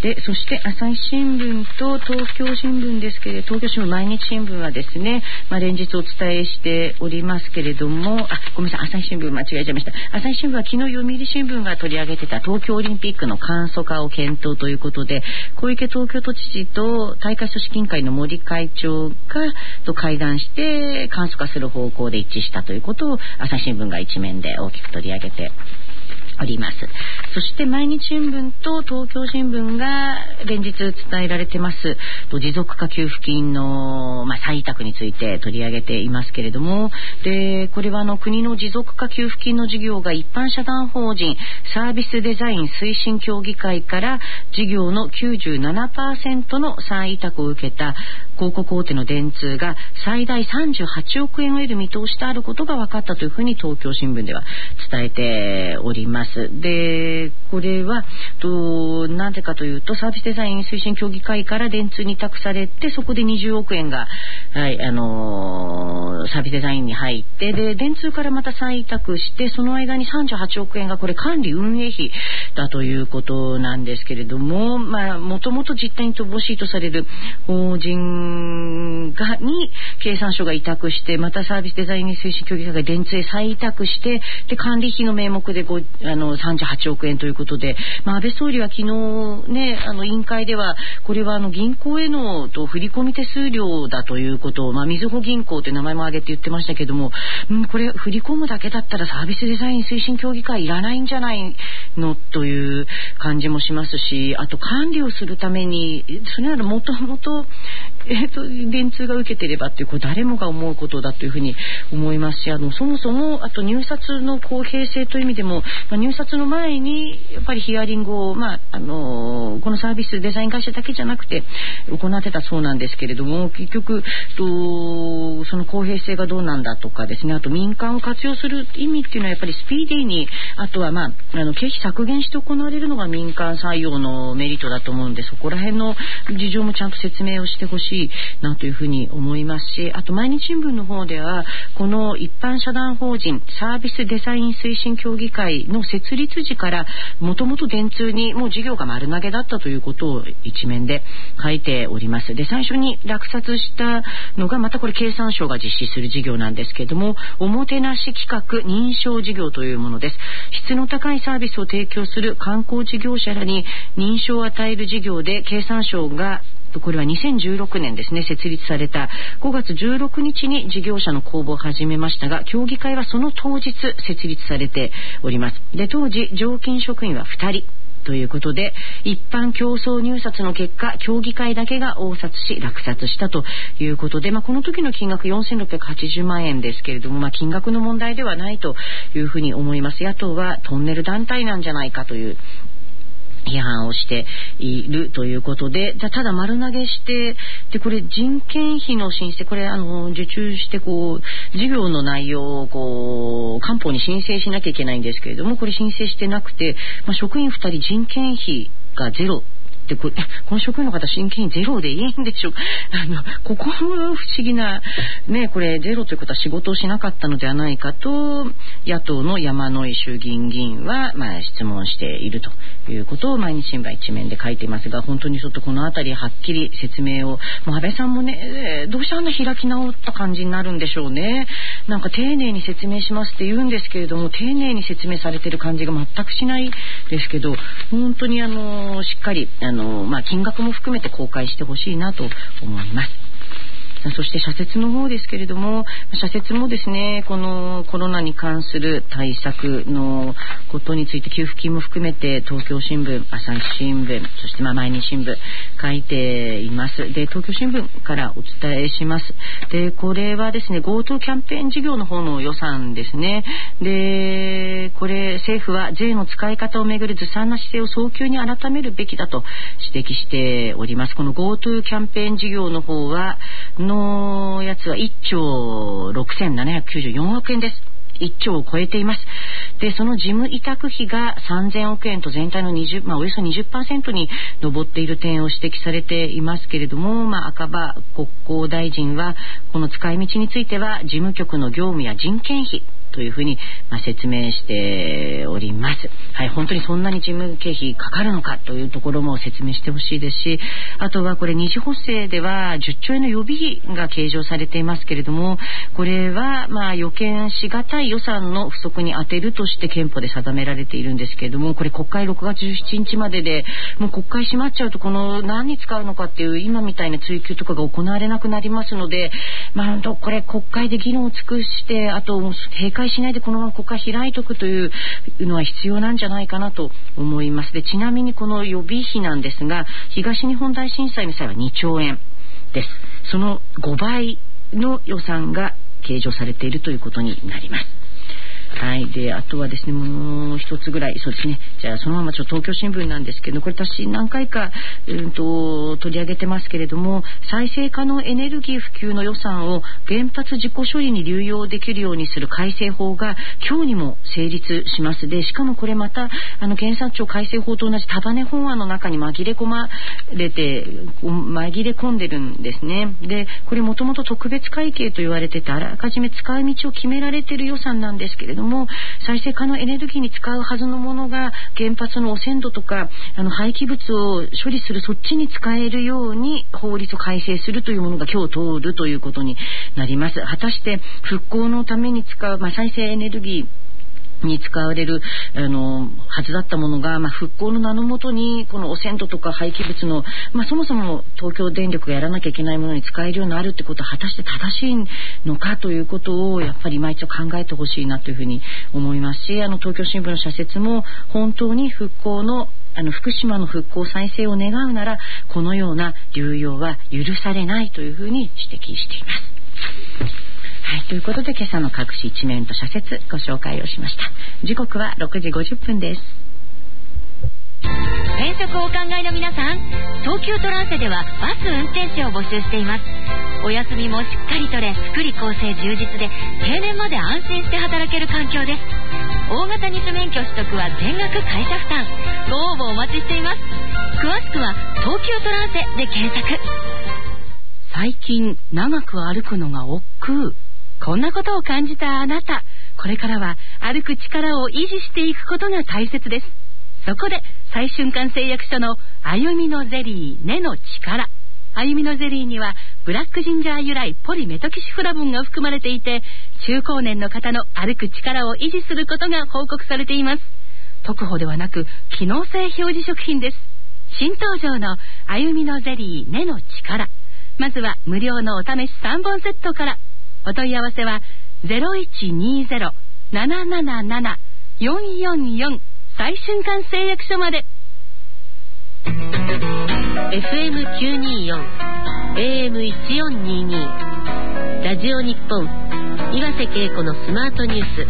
でそして朝日新聞と東京新聞ですけれど、東京新聞毎日新聞はですね、まあ、連日お伝えしておりますけれども、あ、ごめんなさい、朝日新聞間違えちゃいました。朝日新聞は昨日読売新聞が取り上げてた東京オリンピックの簡素化を検討ということで、小池東京都知事と大会組織委員会の森会長がと会談して簡素化する方向で一致したということを朝日新聞が一面で大きく取り上げております。そして毎日新聞と東京新聞が連日伝えられてます持続化給付金の、まあ、再委託について取り上げていますけれども、でこれはあの国の持続化給付金の事業が一般社団法人サービスデザイン推進協議会から事業の きゅうじゅうななパーセント の再委託を受けた広告大手の電通が最大さんじゅうはちおくえんを得る見通しであることが分かったというふうに東京新聞では伝えております。でこれはとなぜかというと、サービスデザイン推進協議会から電通に託されて、そこでにじゅうおくえんが、はいあのー、サービスデザインに入って、で電通からまた再委託して、その間にさんじゅうはちおくえんがこれ管理運営費だということなんですけれども、まあもともと実態に乏しいとされる法人がに経産省が委託して、またサービスデザイン推進協議会が電通へ再委託して、で管理費の名目でごあのさんじゅうはちおくえんということで、まあ、安倍総理は昨日ね、あの委員会ではこれはあの銀行へのと振込手数料だということを、まあ、みずほ銀行という名前も挙げて言ってましたけども、うん、これ振り込むだけだったらサービスデザイン推進協議会いらないんじゃないのという感じもしますし、あと管理をするためにそれならもともとえー、と電通が受けてればっていう、こう誰もが思うことだというふうに思いますし、あのそもそもあと入札の公平性という意味でも、まあ、入札の前にやっぱりヒアリングを、まああのー、このサービスデザイン会社だけじゃなくて行ってたそうなんですけれども、結局とその公平性がどうなんだとかですね、あと民間を活用する意味っていうのはやっぱりスピーディーに、あとは、まあ、あの経費削減して行われるのが民間採用のメリットだと思うんで、そこら辺の事情もちゃんと説明をしてほしいなというふうに思いますし、あと毎日新聞の方ではこの一般社団法人サービスデザイン推進協議会の設立時からもともと電通にもう事業が丸投げだったということを一面で書いております。で最初に落札したのがまたこれ経産省が実施する事業なんですけれども、おもてなし企画認証事業というものです。質の高いサービスを提供する観光事業者らに認証を与える事業で、経産省がこれはにせんじゅうろくねんですね、設立されたごがつじゅうろくにちに事業者の公募を始めましたが、協議会はその当日設立されております。で当時常勤職員はふたりということで、一般競争入札の結果協議会だけが応札し落札したということで、まあ、この時の金額よんせんろっぴゃくはちじゅうまんえんですけれども、まあ、金額の問題ではないというふうに思います。野党はトンネル団体なんじゃないかという批判をしているということで、じゃあただ丸投げしてでこれ人件費の申請、これあの受注してこう事業の内容をこう官報に申請しなきゃいけないんですけれども、これ申請してなくて、まあ、職員ふたり人件費がゼロでこれこの職員の方人件費ゼロでいいんでしょう。あのここも不思議なね、これゼロということは仕事をしなかったのではないかと野党の山井衆議院議員は、まあ、質問しているということを毎日新聞一面で書いていますが、本当にちょっとこのあたりはっきり説明を、もう安倍さんもねどうしてあんな開き直った感じになるんでしょうね。なんか丁寧に説明しますって言うんですけれども、丁寧に説明されている感じが全くしないですけど、本当にあのしっかりあの、まあ、金額も含めて公開してほしいなと思います。そして社説の方ですけれども、社説もですね、このコロナに関する対策のことについて給付金も含めて東京新聞、朝日新聞、そしてまあ毎日新聞書いています。で東京新聞からお伝えします。でこれはですね GoTo キャンペーン事業の方の予算ですね。でこれ政府は税の使い方をめぐるずさんな姿勢を早急に改めるべきだと指摘しております。この GoTo キャンペーン事業の方はののやつはいっちょうろくせんななひゃくきゅうじゅうよんおくえんです。いっちょうを超えています。でその事務委託費がさんぜんおくえんと全体の20、まあ、およそ にじゅっパーセント に上っている点を指摘されていますけれども、まあ、赤羽国交大臣はこの使い道については事務局の業務や人件費というふうに、まあ、説明しております。はい、本当にそんなに事務経費かかるのかというところも説明してほしいですし、あとはこれ二次補正ではじゅっちょえんの予備費が計上されていますけれども、これはまあ予見しがたい予算の不足に充てるとして憲法で定められているんですけれども、これ国会ろくがつじゅうしちにちまでで、もう国会閉まっちゃうとこの何に使うのかっていう今みたいな追及とかが行われなくなりますので、まあこれ国会で議論を尽くして、あと閉会しないでこのまま国会開いとくというのは必要なんじゃないかなと思います。で、ちなみにこの予備費なんですが、東日本大震災の際はにちょうえんです。そのごばいの予算が計上されているということになります。はい。で、あとはですね、もう一つぐらい、そうですね。じゃあ、そのままちょっと東京新聞なんですけど、これ私何回か、うんと、取り上げてますけれども、再生可能エネルギー普及の予算を原発事故処理に流用できるようにする改正法が今日にも成立します。で、しかもこれまた、あの、検察庁改正法と同じ束ね法案の中に紛れ込まれて、紛れ込んでるんですね。で、これもともと特別会計と言われてて、あらかじめ使い道を決められている予算なんですけれども、も再生可能エネルギーに使うはずのものが原発の汚染土とかあの廃棄物を処理するそっちに使えるように法律を改正するというものが今日通るということになります。果たして復興のために使う、まあ、再生エネルギーに使われるあのはずだったものが、まあ、復興の名のもとにこの汚染土とか廃棄物の、まあ、そもそも東京電力がやらなきゃいけないものに使えるようになるってことは果たして正しいのかということをやっぱり今一度考えてほしいなというふうに思いますし、あの東京新聞の社説も本当に復興のあの福島の復興再生を願うならこのような流用は許されないというふうに指摘しています。はい、ということで今朝の各紙一面と社説ご紹介をしました。時刻はろくじごじゅっぷんです。 転職をお考えの皆さん、東急トランセではバス運転手を募集しています。お休みもしっかり取れ、福利厚生充実で定年まで安心して働ける環境です。大型二種免許取得は全額会社負担。ご応募お待ちしています。詳しくは東急トランセで検索。 最近長く歩くのが億劫、こんなことを感じたあなた、これからは歩く力を維持していくことが大切です。そこで最瞬間製薬所の歩みのゼリー根の力。歩みのゼリーにはブラックジンジャー由来ポリメトキシフラボンが含まれていて、中高年の方の歩く力を維持することが報告されています。特保ではなく機能性表示食品です。新登場の歩みのゼリー根の力。まずは無料のお試しさんぼんセットから。お問い合わせは ゼロいちにゼロ ななななな よんよんよん 最瞬間製薬所まで。 エフエムきゅうにーよん エーエムいちよんにーにー ラジオ日本岩瀬恵子のスマートニュース。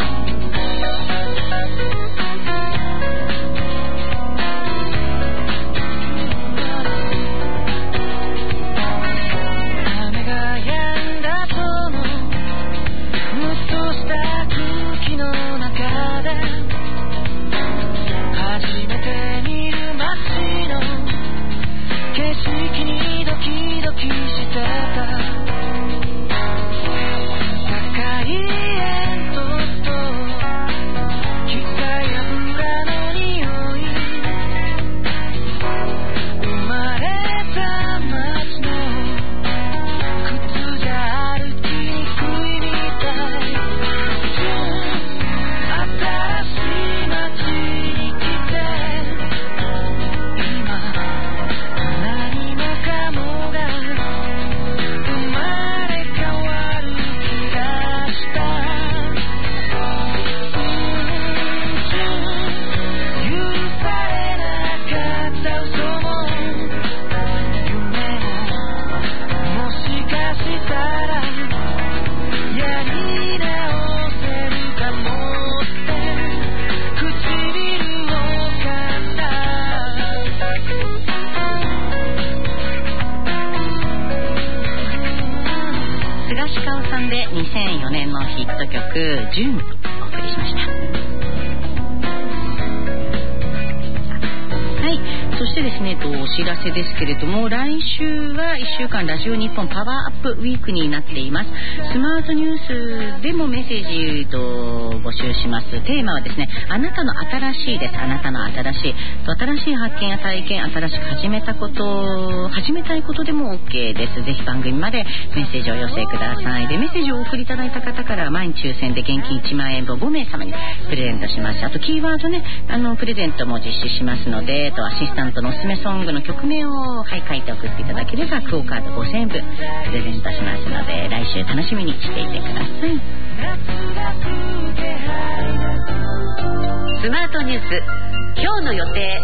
にせんよねんのヒット曲ジューンお送りしました。はい、そししてですね、とお知らせですけれども、来週はいっしゅうかんラジオ日本パワーアップウィークになっています。スマートニュースでもメッセージと募集します。テーマはですね、あなたの新しいです。あなたの新しい新しい発見や体験、新しく始めたこと始めたいことでも OK です。ぜひ番組までメッセージをお寄せください。でメッセージをお送りいただいた方から毎日抽選で現金いちまんえん分ごめいさまにプレゼントします。あとキーワードね、あのプレゼントも実施しますので、とアシスタントのおすすめソングの曲名を、はい、書いて送っていただければクオカードごせんえんぶんプレゼントしますので、来週楽しみにしていてください。 スマートニュース今日の予定。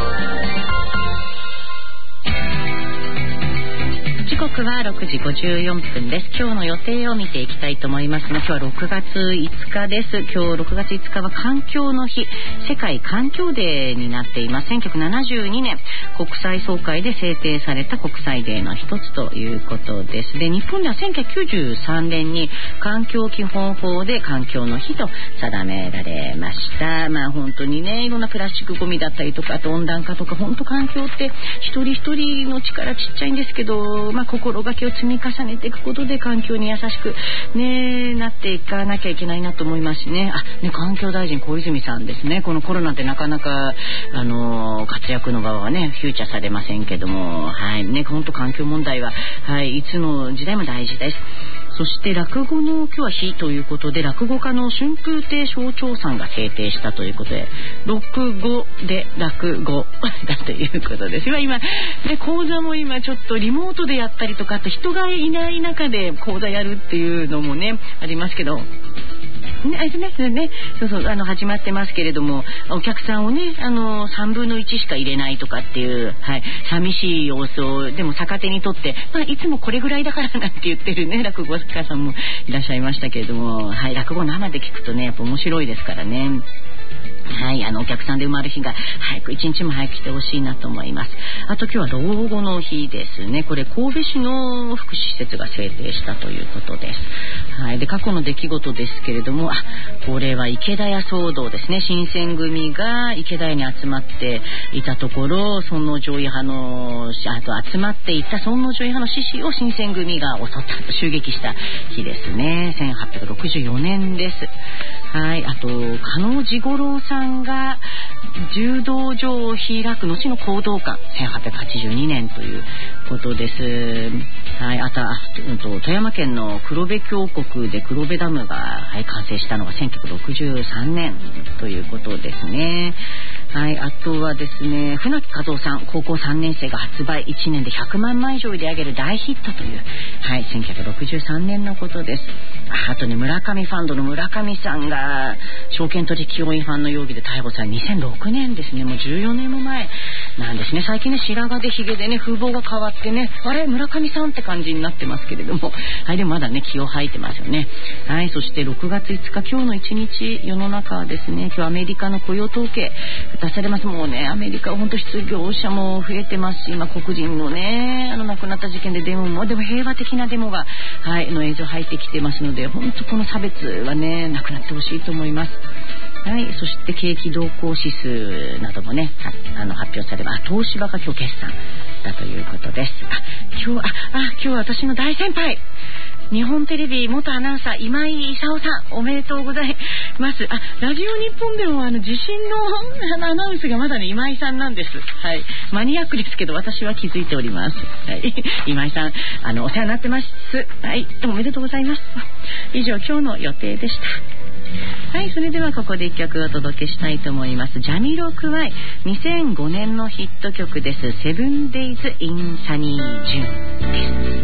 時刻はろくじごじゅうよんぷんです。今日の予定を見ていきたいと思いますが、今日はろくがついつかです。今日ろくがついつかは環境の日、世界環境デーになっています。せんきゅうひゃくななじゅうにねん国際総会で制定された国際デーの一つということです。で日本ではせんきゅうひゃくきゅうじゅうさんねんに環境基本法で環境の日と定められました。まあ本当にね、いろんなプラスチックゴミだったりとか、あと温暖化とか、本当環境って一人一人の力ちっちゃいんですけど、まあ心がけを積み重ねていくことで環境に優しく、ね、なっていかなきゃいけないなと思いますしね。あ、ね、環境大臣小泉さんですね。このコロナってなかなかあの活躍の場はねフューチャーされませんけども、はいね、本当環境問題は、はい、いつの時代も大事です。そして落語の今日は日ということで、落語家の春風亭昇長さんが制定したということで、六語で落語だということです。今、ね、講座も今ちょっとリモートでやったりとか、あと人がいない中で講座やるっていうのもねありますけど、ね、あれですね、そうそう、あの始まってますけれども、お客さんをね、あのさんぶんのいちしか入れないとかっていう、はい、寂しい様子をでも逆手にとって、まあ、いつもこれぐらいだからなんて言ってるね落語家さんもいらっしゃいましたけれども、はい、落語生で聞くとねやっぱ面白いですからね。はい、あのお客さんで埋まる日が早く一日も早く来てほしいなと思います。あと今日は老後の日ですね。これ神戸市の福祉施設が制定したということです。はい、で過去の出来事ですけれども、あ、これは池田屋騒動ですね。新選組が池田屋に集まっていたところ、尊王攘夷派のあと集まっていた尊王攘夷派の志士を新選組が襲ったと襲撃した日ですね。せんはっぴゃくろくじゅうよねんです。はい、あと加納治五郎さんが柔道場を開く後の講道館、せんはっぴゃくはちじゅうにねんということです。はい、あと、うんと、富山県の黒部峡谷で黒部ダムが、はい、完成したのがせんきゅうひゃくろくじゅうさんねんということですね。はい、あとはですね、船木和夫さん、高校さんねん生が発売いちねんでひゃくまんまい以上売り上げる大ヒットという、はい、せんきゅうひゃくろくじゅうさんねんのことです。あとね、村上ファンドの村上さんが証券取引法違反の容疑で逮捕されにせんろくねんですね。もうじゅうよねんも前なんですね。最近ね、白髪でひげでね風貌が変わってね、あれ村上さんって感じになってますけれども、はい、でもまだね気を吐いてますよね。はい、そしてろくがついつか今日の一日、世の中はですね、今日アメリカの雇用統計出されます。もうね、アメリカは本当失業者も増えてますし、今黒人のねあの亡くなった事件でデモもでも平和的なデモが、はい、の映像入ってきてますので、本当この差別はねなくなってほしいと思います。はい、そして景気動向指数などもねあの発表されます。東芝が今日決算だということです。あ、今日ああ今日は私の大先輩、日本テレビ元アナウンサー今井勲さん、おめでとうございます。あ、ラジオ日本でもあの地震のアナウンスがまだね今井さんなんです。はい、マニアックですけど私は気づいております。はい、今井さん、あのお世話になってます。はい、おめでとうございます。以上今日の予定でした。はい、それではここで一曲お届けしたいと思います。ジャミロクワイ、にせんごねんのヒット曲です。セブンデイズインサニージュンです。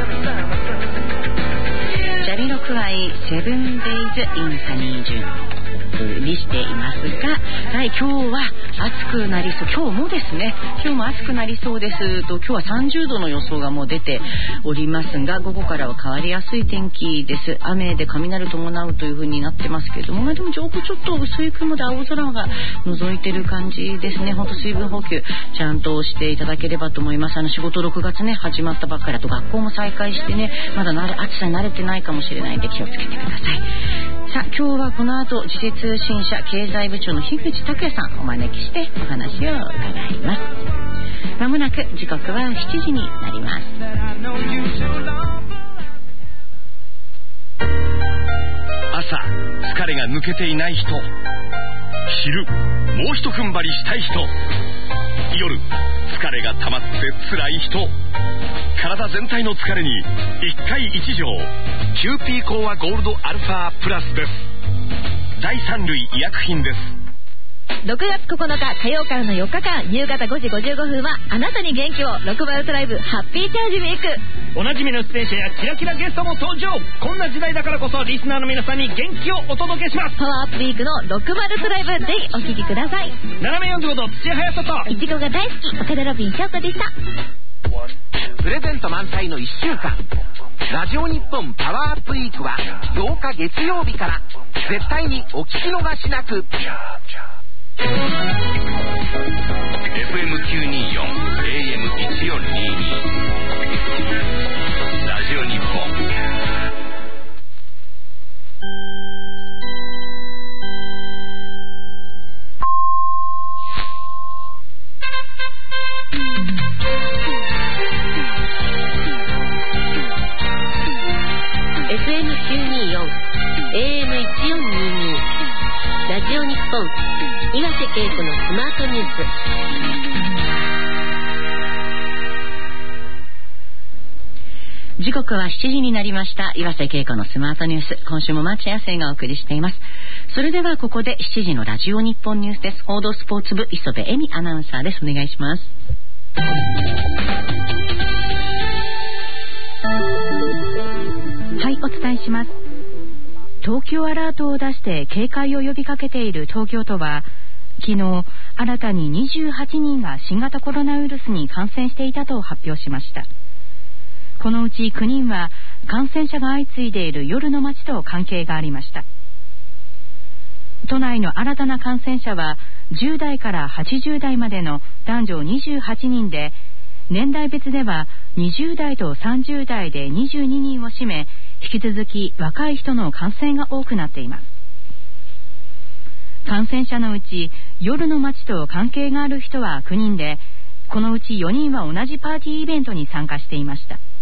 セブンデイズインサニージュン。 りしていますが、はい、今日は暑くなりそう。今日もですね、今日も暑くなりそうですと、今日はさんじゅうどの予想がもう出ておりますが、午後からは変わりやすい天気です。雨で雷伴うという風になってますけれども、まあ、でも上空ちょっと薄い雲で青空が覗いてる感じですね。ほんと水分補給ちゃんとしていただければと思います。あの仕事ろくがつね始まったばっかりだと、学校も再開してね、まだなれ暑さに慣れてないかもしれないんで気をつけてください。さあ、今日はこの後時事通信社経済部長の樋口拓也さんをお招きしてお話を伺います。まもなく時刻はしちじになります。 朝疲れが抜けていない人、昼もうひと踏ん張りしたい人、夜疲れが溜まって辛い人、体全体の疲れに一回一錠キューピーコアゴールドアルファプラスです。第三類医薬品です。 ろくがつここのか火曜からのよっかかん、夕方ごじごじゅうごふんはあなたに元気をろくバルトライブハッピーチャージウィーク。 おなじみの出演者やキラキラゲストも登場。こんな時代だからこそリスナーの皆さんに元気をお届けします。 パワーアップウィークのろくバルトライブ、ぜひお聴きください。 斜めよんじゅうごど土屋隼人といちごが大好き岡田ロビン翔子でした。 プレゼント満載のいっしゅうかん、ラジオ日本パワーアップウィークはようか月曜日から。絶対にお聞き逃しなく。 エフエムきゅうにーよん エーエムいちよんにーにー ラジオ日本。 エフエムきゅうにーよん エーエムいちよんにーにー ラジオ日本、岩瀬恵子のスマートニュース。 時刻はしちじになりました。岩瀬恵子のスマートニュース、今週も町屋生がお送りしています。それではここでしちじのラジオ日本ニュースです。報道スポーツ部磯部恵美アナウンサーです。お願いします。はい、お伝えします。東京アラートを出して警戒を呼びかけている東京都は、昨日新たににじゅうはちにんが新型コロナウイルスに感染していたと発表しました。このうちきゅうにんは感染者が相次いでいる夜の街と関係がありました。都内の新たな感染者はじゅう代からはちじゅう代までの男女にじゅうはちにんで、年代別ではにじゅう代とさんじゅう代でにじゅうににんを占め、引き続き若い人の感染が多くなっています。感染者のうち夜の街と関係がある人はきゅうにんで、このうちよにんは同じパーティーイベントに参加していました。